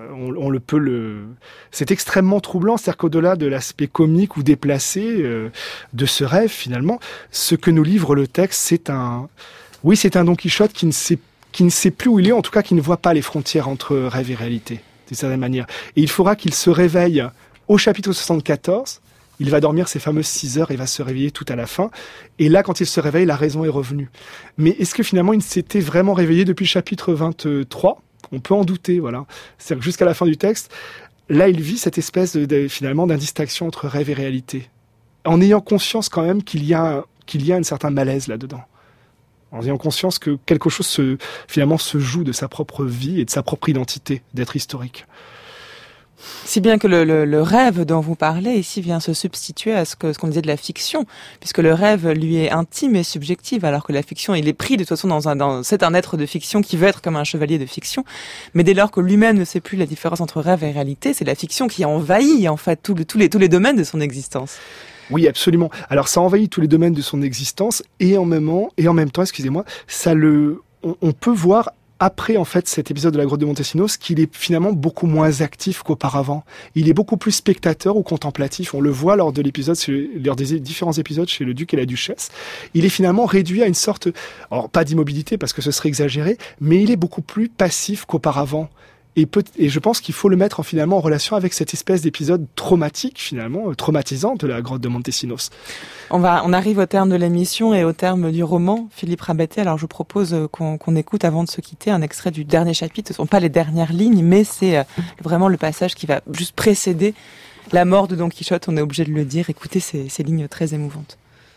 C'est extrêmement troublant, c'est-à-dire qu'au-delà de l'aspect comique ou déplacé de ce rêve, finalement, ce que nous livre le texte, c'est un Don Quichotte qui ne sait plus où il est, en tout cas qui ne voit pas les frontières entre rêve et réalité, d'une certaine manière. Et il faudra qu'il se réveille au chapitre 74, il va dormir ces fameuses 6 heures et va se réveiller tout à la fin. Et là, quand il se réveille, la raison est revenue. Mais est-ce que finalement, il s'était vraiment réveillé depuis le chapitre 23 ? On peut en douter, voilà. C'est-à-dire que jusqu'à la fin du texte, là, il vit cette espèce finalement d'indistinction entre rêve et réalité. En ayant conscience quand même qu'il y a un certain malaise là-dedans. En ayant conscience que quelque chose se joue de sa propre vie et de sa propre identité d'être historique. Si bien que le rêve dont vous parlez ici vient se substituer à ce qu'on disait de la fiction, puisque le rêve lui est intime et subjectif, alors que la fiction, il est pris de toute façon c'est un être de fiction qui veut être comme un chevalier de fiction, mais dès lors que lui-même ne sait plus la différence entre rêve et réalité, c'est la fiction qui envahit en fait tous les domaines de son existence. Oui, absolument. Alors ça envahit tous les domaines de son existence et en même temps, excusez-moi, on peut voir après, en fait, cet épisode de la grotte de Montesinos, qu'il est finalement beaucoup moins actif qu'auparavant. Il est beaucoup plus spectateur ou contemplatif. On le voit lors des différents épisodes chez le duc et la duchesse. Il est finalement réduit à une sorte, alors pas d'immobilité parce que ce serait exagéré, mais il est beaucoup plus passif qu'auparavant. Et je pense qu'il faut le mettre finalement en relation avec cette espèce d'épisode traumatisant de la grotte de Montesinos. On arrive au terme de l'émission et au terme du roman, Philippe Rabettet. Alors je vous propose qu'on écoute avant de se quitter un extrait du dernier chapitre. Ce ne sont pas les dernières lignes, mais c'est vraiment le passage qui va juste précéder la mort de Don Quichotte. On est obligé de le dire. Écoutez ces lignes très émouvantes.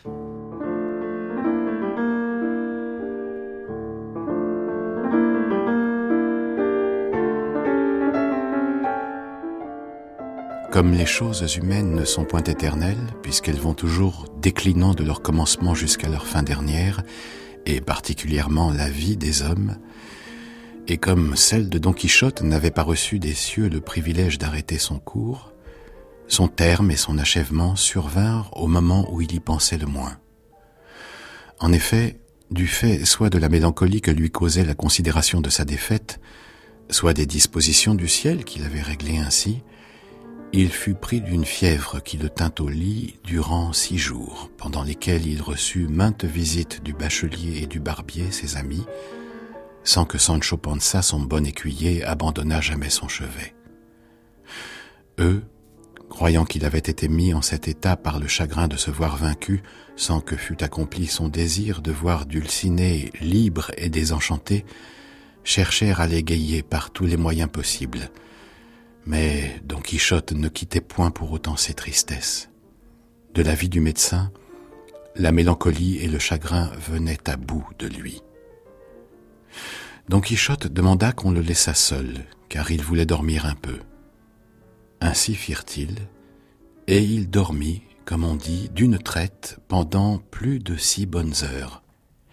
Comme les choses humaines ne sont point éternelles, puisqu'elles vont toujours déclinant de leur commencement jusqu'à leur fin dernière, et particulièrement la vie des hommes, et comme celle de Don Quichotte n'avait pas reçu des cieux le privilège d'arrêter son cours, son terme et son achèvement survinrent au moment où il y pensait le moins. En effet, du fait soit de la mélancolie que lui causait la considération de sa défaite, soit des dispositions du ciel qu'il avait réglées ainsi, il fut pris d'une fièvre qui le tint au lit durant 6 jours, pendant lesquels il reçut maintes visites du bachelier et du barbier, ses amis, sans que Sancho Panza, son bon écuyer, abandonnât jamais son chevet. Eux, croyant qu'il avait été mis en cet état par le chagrin de se voir vaincu, sans que fût accompli son désir de voir Dulcinée libre et désenchantée, cherchèrent à l'égayer par tous les moyens possibles. Mais Don Quichotte ne quittait point pour autant ses tristesses. De l'avis du médecin, la mélancolie et le chagrin venaient à bout de lui. Don Quichotte demanda qu'on le laissât seul, car il voulait dormir un peu. Ainsi firent-ils, et il dormit, comme on dit, d'une traite pendant plus de 6 bonnes heures.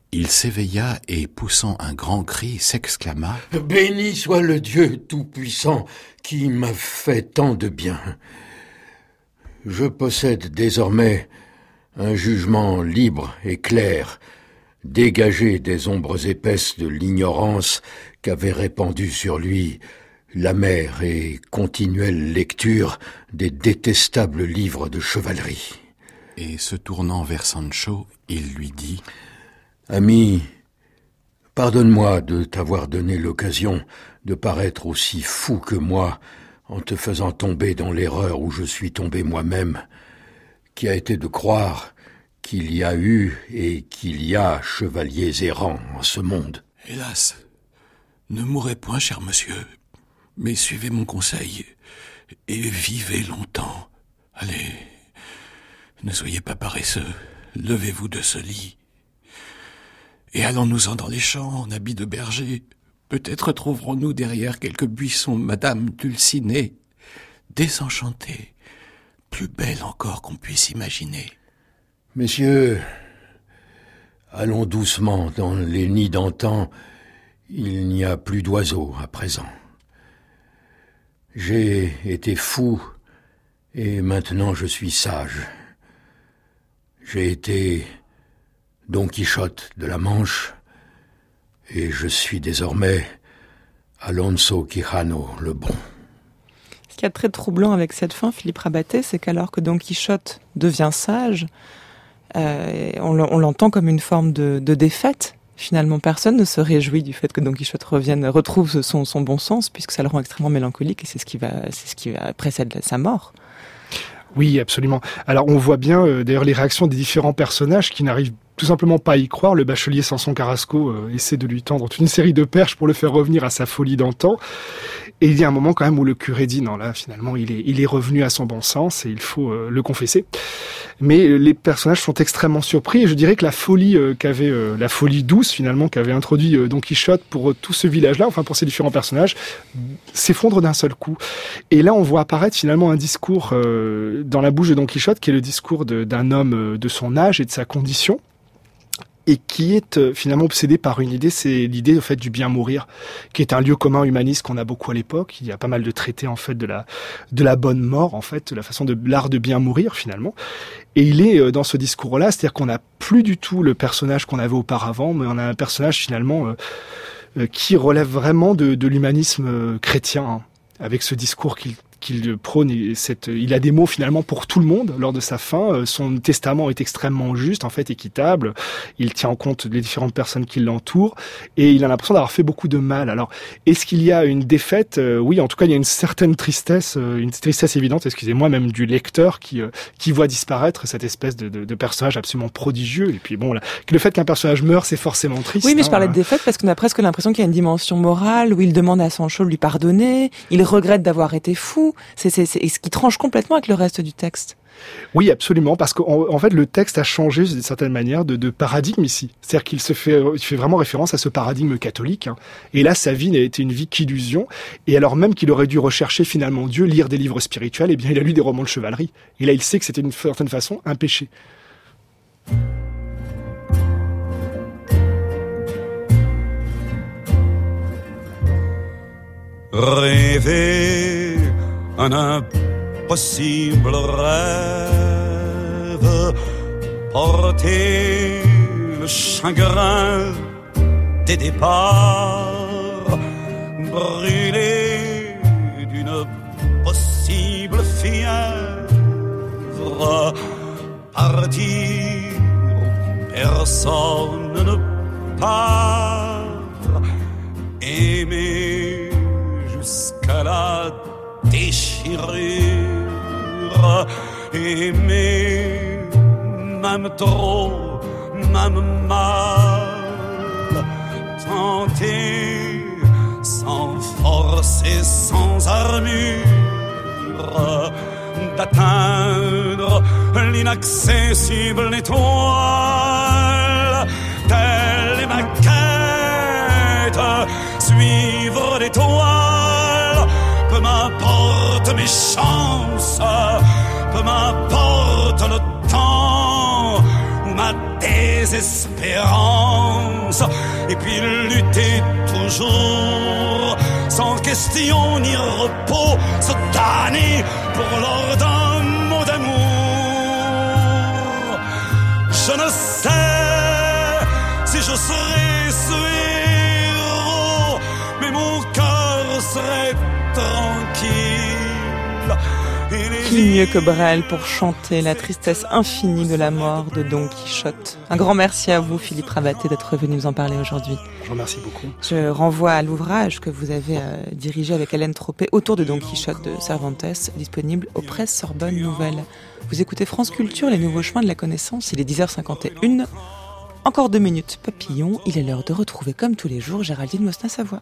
Il s'éveilla et, poussant un grand cri, s'exclama « Béni soit le Dieu Tout-Puissant qui m'a fait tant de bien. Je possède désormais un jugement libre et clair, dégagé des ombres épaisses de l'ignorance qu'avait répandue sur lui l'amère et continuelle lecture des détestables livres de chevalerie. » Et se tournant vers Sancho, il lui dit « Ami, pardonne-moi de t'avoir donné l'occasion de paraître aussi fou que moi en te faisant tomber dans l'erreur où je suis tombé moi-même, qui a été de croire qu'il y a eu et qu'il y a chevaliers errants en ce monde. » « Hélas, ne mourrez point, cher monsieur, mais suivez mon conseil et vivez longtemps. Allez, ne soyez pas paresseux, levez-vous de ce lit. Et allons-nous-en dans les champs en habit de berger. Peut-être trouverons-nous derrière quelques buissons Madame Dulcinée, désenchantée, plus belle encore qu'on puisse imaginer. » Messieurs, allons doucement dans les nids d'antan. Il n'y a plus d'oiseaux à présent. J'ai été fou et maintenant je suis sage. J'ai été Don Quichotte de la Manche et je suis désormais Alonso Quijano le Bon. Ce qui est très troublant avec cette fin, Philippe Rabaté, c'est qu'alors que Don Quichotte devient sage, on l'entend comme une forme de défaite. Finalement, personne ne se réjouit du fait que Don Quichotte retrouve son bon sens, puisque ça le rend extrêmement mélancolique et c'est ce qui va précéder sa mort. Oui, absolument. Alors on voit bien d'ailleurs les réactions des différents personnages qui n'arrivent tout simplement pas à y croire. Le bachelier Samson Carrasco essaie de lui tendre toute une série de perches pour le faire revenir à sa folie d'antan. Et il y a un moment quand même où le curé dit non, là finalement il est revenu à son bon sens et il faut le confesser. Mais les personnages sont extrêmement surpris et je dirais que la folie la folie douce finalement qu'avait introduit Don Quichotte pour tout ce village-là, enfin pour ces différents personnages, s'effondre d'un seul coup. Et là on voit apparaître finalement un discours dans la bouche de Don Quichotte qui est le discours d'un homme de son âge et de sa condition, et qui est finalement obsédé par une idée, c'est l'idée au fait du bien mourir, qui est un lieu commun humaniste qu'on a beaucoup à l'époque. Il y a pas mal de traités en fait de la bonne mort, en fait, de la façon de l'art de bien mourir finalement. Et il est dans ce discours-là, c'est-à-dire qu'on n'a plus du tout le personnage qu'on avait auparavant, mais on a un personnage finalement qui relève vraiment de l'humanisme chrétien, hein, avec ce discours qu'il prône. Il a des mots finalement pour tout le monde lors de sa fin. Son testament est extrêmement juste, en fait équitable. Il tient en compte les différentes personnes qui l'entourent et il a l'impression d'avoir fait beaucoup de mal. Alors, est-ce qu'il y a une défaite ? Oui, en tout cas, il y a une certaine tristesse, évidente, excusez-moi, même du lecteur qui voit disparaître cette espèce de personnage absolument prodigieux. Et puis bon, là, le fait qu'un personnage meure, c'est forcément triste. Oui, mais je parlais de défaite parce qu'on a presque l'impression qu'il y a une dimension morale où il demande à Sancho de lui pardonner, il regrette d'avoir été fou. C'est ce qui tranche complètement avec le reste du texte. Oui, absolument, parce qu'en fait, le texte a changé d'une certaine manière de paradigme ici. C'est-à-dire qu'il fait vraiment référence à ce paradigme catholique. Hein. Et là, sa vie n'a été une vie qu'illusion. Et alors même qu'il aurait dû rechercher finalement Dieu, lire des livres spirituels, eh bien, il a lu des romans de chevalerie. Et là, il sait que c'était d'une certaine façon un péché. Rêver un impossible rêve, porter le chagrin des départs, brûler d'une possible fièvre, partir où personne ne part, aimer jusqu'à la déchirure, aimer même trop, même mal, tenter sans force et sans armure d'atteindre l'inaccessible étoile. Telle est ma quête, suivre l'étoile. Peu m'importe mes chances, peu m'importe le temps ou ma des espérances, et puis lutter toujours, sans question ni repos, se damner pour l'or d'un mot d'amour. Je ne sais si je serai ce héros, mais mon cœur serait tranquille. Qui mieux que Brel pour chanter la tristesse infinie de la mort de Don Quichotte. Un grand merci à vous, Philippe Rabaté, d'être venu nous en parler aujourd'hui. Je vous remercie beaucoup. Je renvoie à l'ouvrage que vous avez dirigé avec Hélène Tropé autour de Don Quichotte de Cervantes, disponible aux presses Sorbonne Nouvelle. Vous écoutez France Culture, les nouveaux chemins de la connaissance, il est 10h51. Encore 2 minutes, papillon, il est l'heure de retrouver comme tous les jours Géraldine Mosna-Savoie.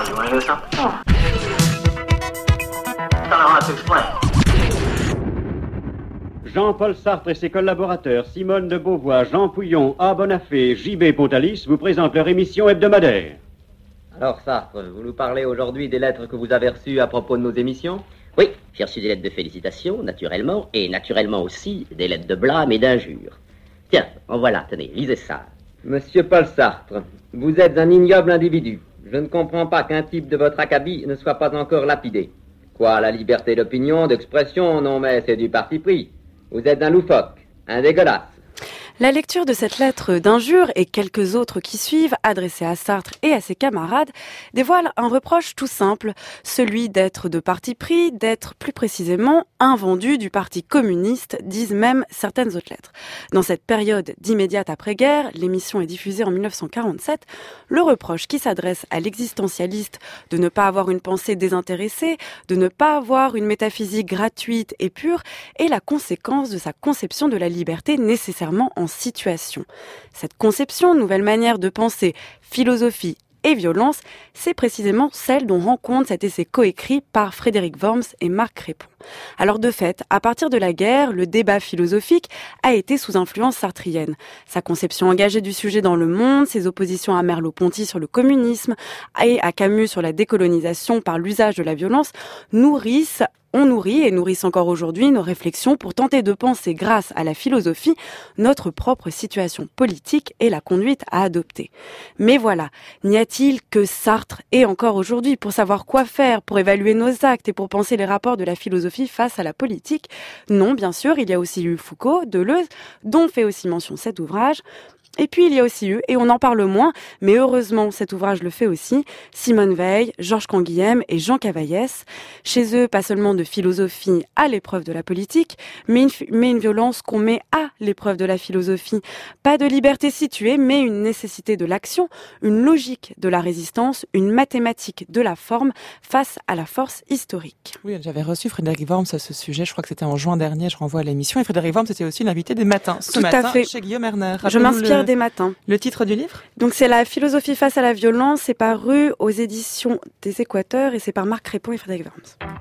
Jean-Paul Sartre et ses collaborateurs, Simone de Beauvois, Jean Pouillon, A. Bonafé, J.B. Pontalis, vous présentent leur émission hebdomadaire. Alors Sartre, vous nous parlez aujourd'hui des lettres que vous avez reçues à propos de nos émissions ? Oui, j'ai reçu des lettres de félicitations, naturellement, et naturellement aussi des lettres de blâme et d'injures. Tiens, en voilà, tenez, lisez ça. Monsieur Paul Sartre, vous êtes un ignoble individu. Je ne comprends pas qu'un type de votre acabit ne soit pas encore lapidé. Quoi, la liberté d'opinion, d'expression, non mais c'est du parti pris. Vous êtes un loufoque, un dégueulasse. La lecture de cette lettre d'injure et quelques autres qui suivent, adressées à Sartre et à ses camarades, dévoile un reproche tout simple, celui d'être de parti pris, d'être plus précisément un vendu du parti communiste, disent même certaines autres lettres. Dans cette période d'immédiate après-guerre, l'émission est diffusée en 1947, le reproche qui s'adresse à l'existentialiste de ne pas avoir une pensée désintéressée, de ne pas avoir une métaphysique gratuite et pure, est la conséquence de sa conception de la liberté nécessairement en situation. Cette conception, nouvelle manière de penser, philosophie et violence, c'est précisément celle dont rend compte cet essai coécrit par Frédéric Worms et Marc Crépon. Alors de fait, à partir de la guerre, le débat philosophique a été sous influence sartrienne. Sa conception engagée du sujet dans le monde, ses oppositions à Merleau-Ponty sur le communisme et à Camus sur la décolonisation par l'usage de la violence nourrissent et nourrissent encore aujourd'hui nos réflexions pour tenter de penser, grâce à la philosophie, notre propre situation politique et la conduite à adopter. Mais voilà, n'y a-t-il que Sartre et encore aujourd'hui pour savoir quoi faire, pour évaluer nos actes et pour penser les rapports de la philosophie face à la politique? Non, bien sûr, il y a aussi eu Foucault, Deleuze, dont fait aussi mention cet ouvrage. Et puis il y a aussi eu, et on en parle moins, mais heureusement cet ouvrage le fait aussi, Simone Veil, Georges Canguilhem et Jean Cavaillès. Chez eux, pas seulement de philosophie à l'épreuve de la politique, mais une violence qu'on met à l'épreuve de la philosophie. Pas de liberté située, mais une nécessité de l'action, une logique de la résistance, une mathématique de la forme face à la force historique. Oui, j'avais reçu Frédéric Worms à ce sujet, je crois que c'était en juin dernier, je renvoie à l'émission, et Frédéric Worms était aussi l'invité des matins, ce matin, chez Guillaume Erner. Je m'inspire des matins. Le titre du livre ? Donc c'est La philosophie face à la violence, c'est paru aux éditions des Équateurs et c'est par Marc Crépon et Frédéric Worms.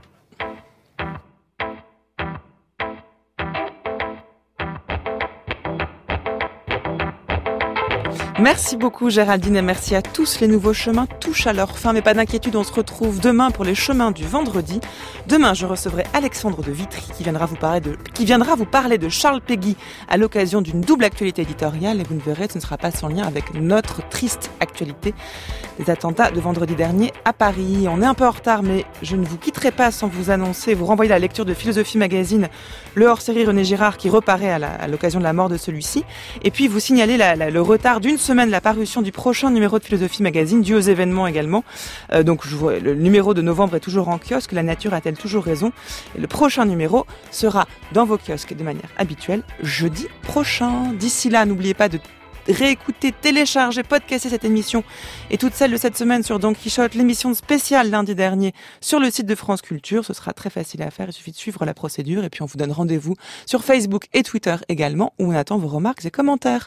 Merci beaucoup Géraldine et merci à tous. Les nouveaux chemins touchent à leur fin, mais pas d'inquiétude, on se retrouve demain pour les chemins du vendredi. Demain, je recevrai Alexandre de Vitry qui viendra vous parler de Charles Péguy à l'occasion d'une double actualité éditoriale et vous ne verrez, ce ne sera pas sans lien avec notre triste actualité des attentats de vendredi dernier à Paris. On est un peu en retard, mais je ne vous quitterai pas sans vous annoncer, vous renvoyer la lecture de Philosophie Magazine, le hors-série René Girard qui reparaît à l'occasion de la mort de celui-ci, et puis vous signaler le retard d'une semaine de la parution du prochain numéro de Philosophie Magazine, dû aux événements également. Donc le numéro de novembre est toujours en kiosque, La Nature a-t-elle toujours raison ? Et le prochain numéro sera dans vos kiosques de manière habituelle jeudi prochain. D'ici là, n'oubliez pas de réécouter, télécharger, podcaster cette émission et toutes celles de cette semaine sur Don Quichotte, l'émission spéciale lundi dernier sur le site de France Culture. Ce sera très facile à faire, il suffit de suivre la procédure et puis on vous donne rendez-vous sur Facebook et Twitter également où on attend vos remarques et commentaires.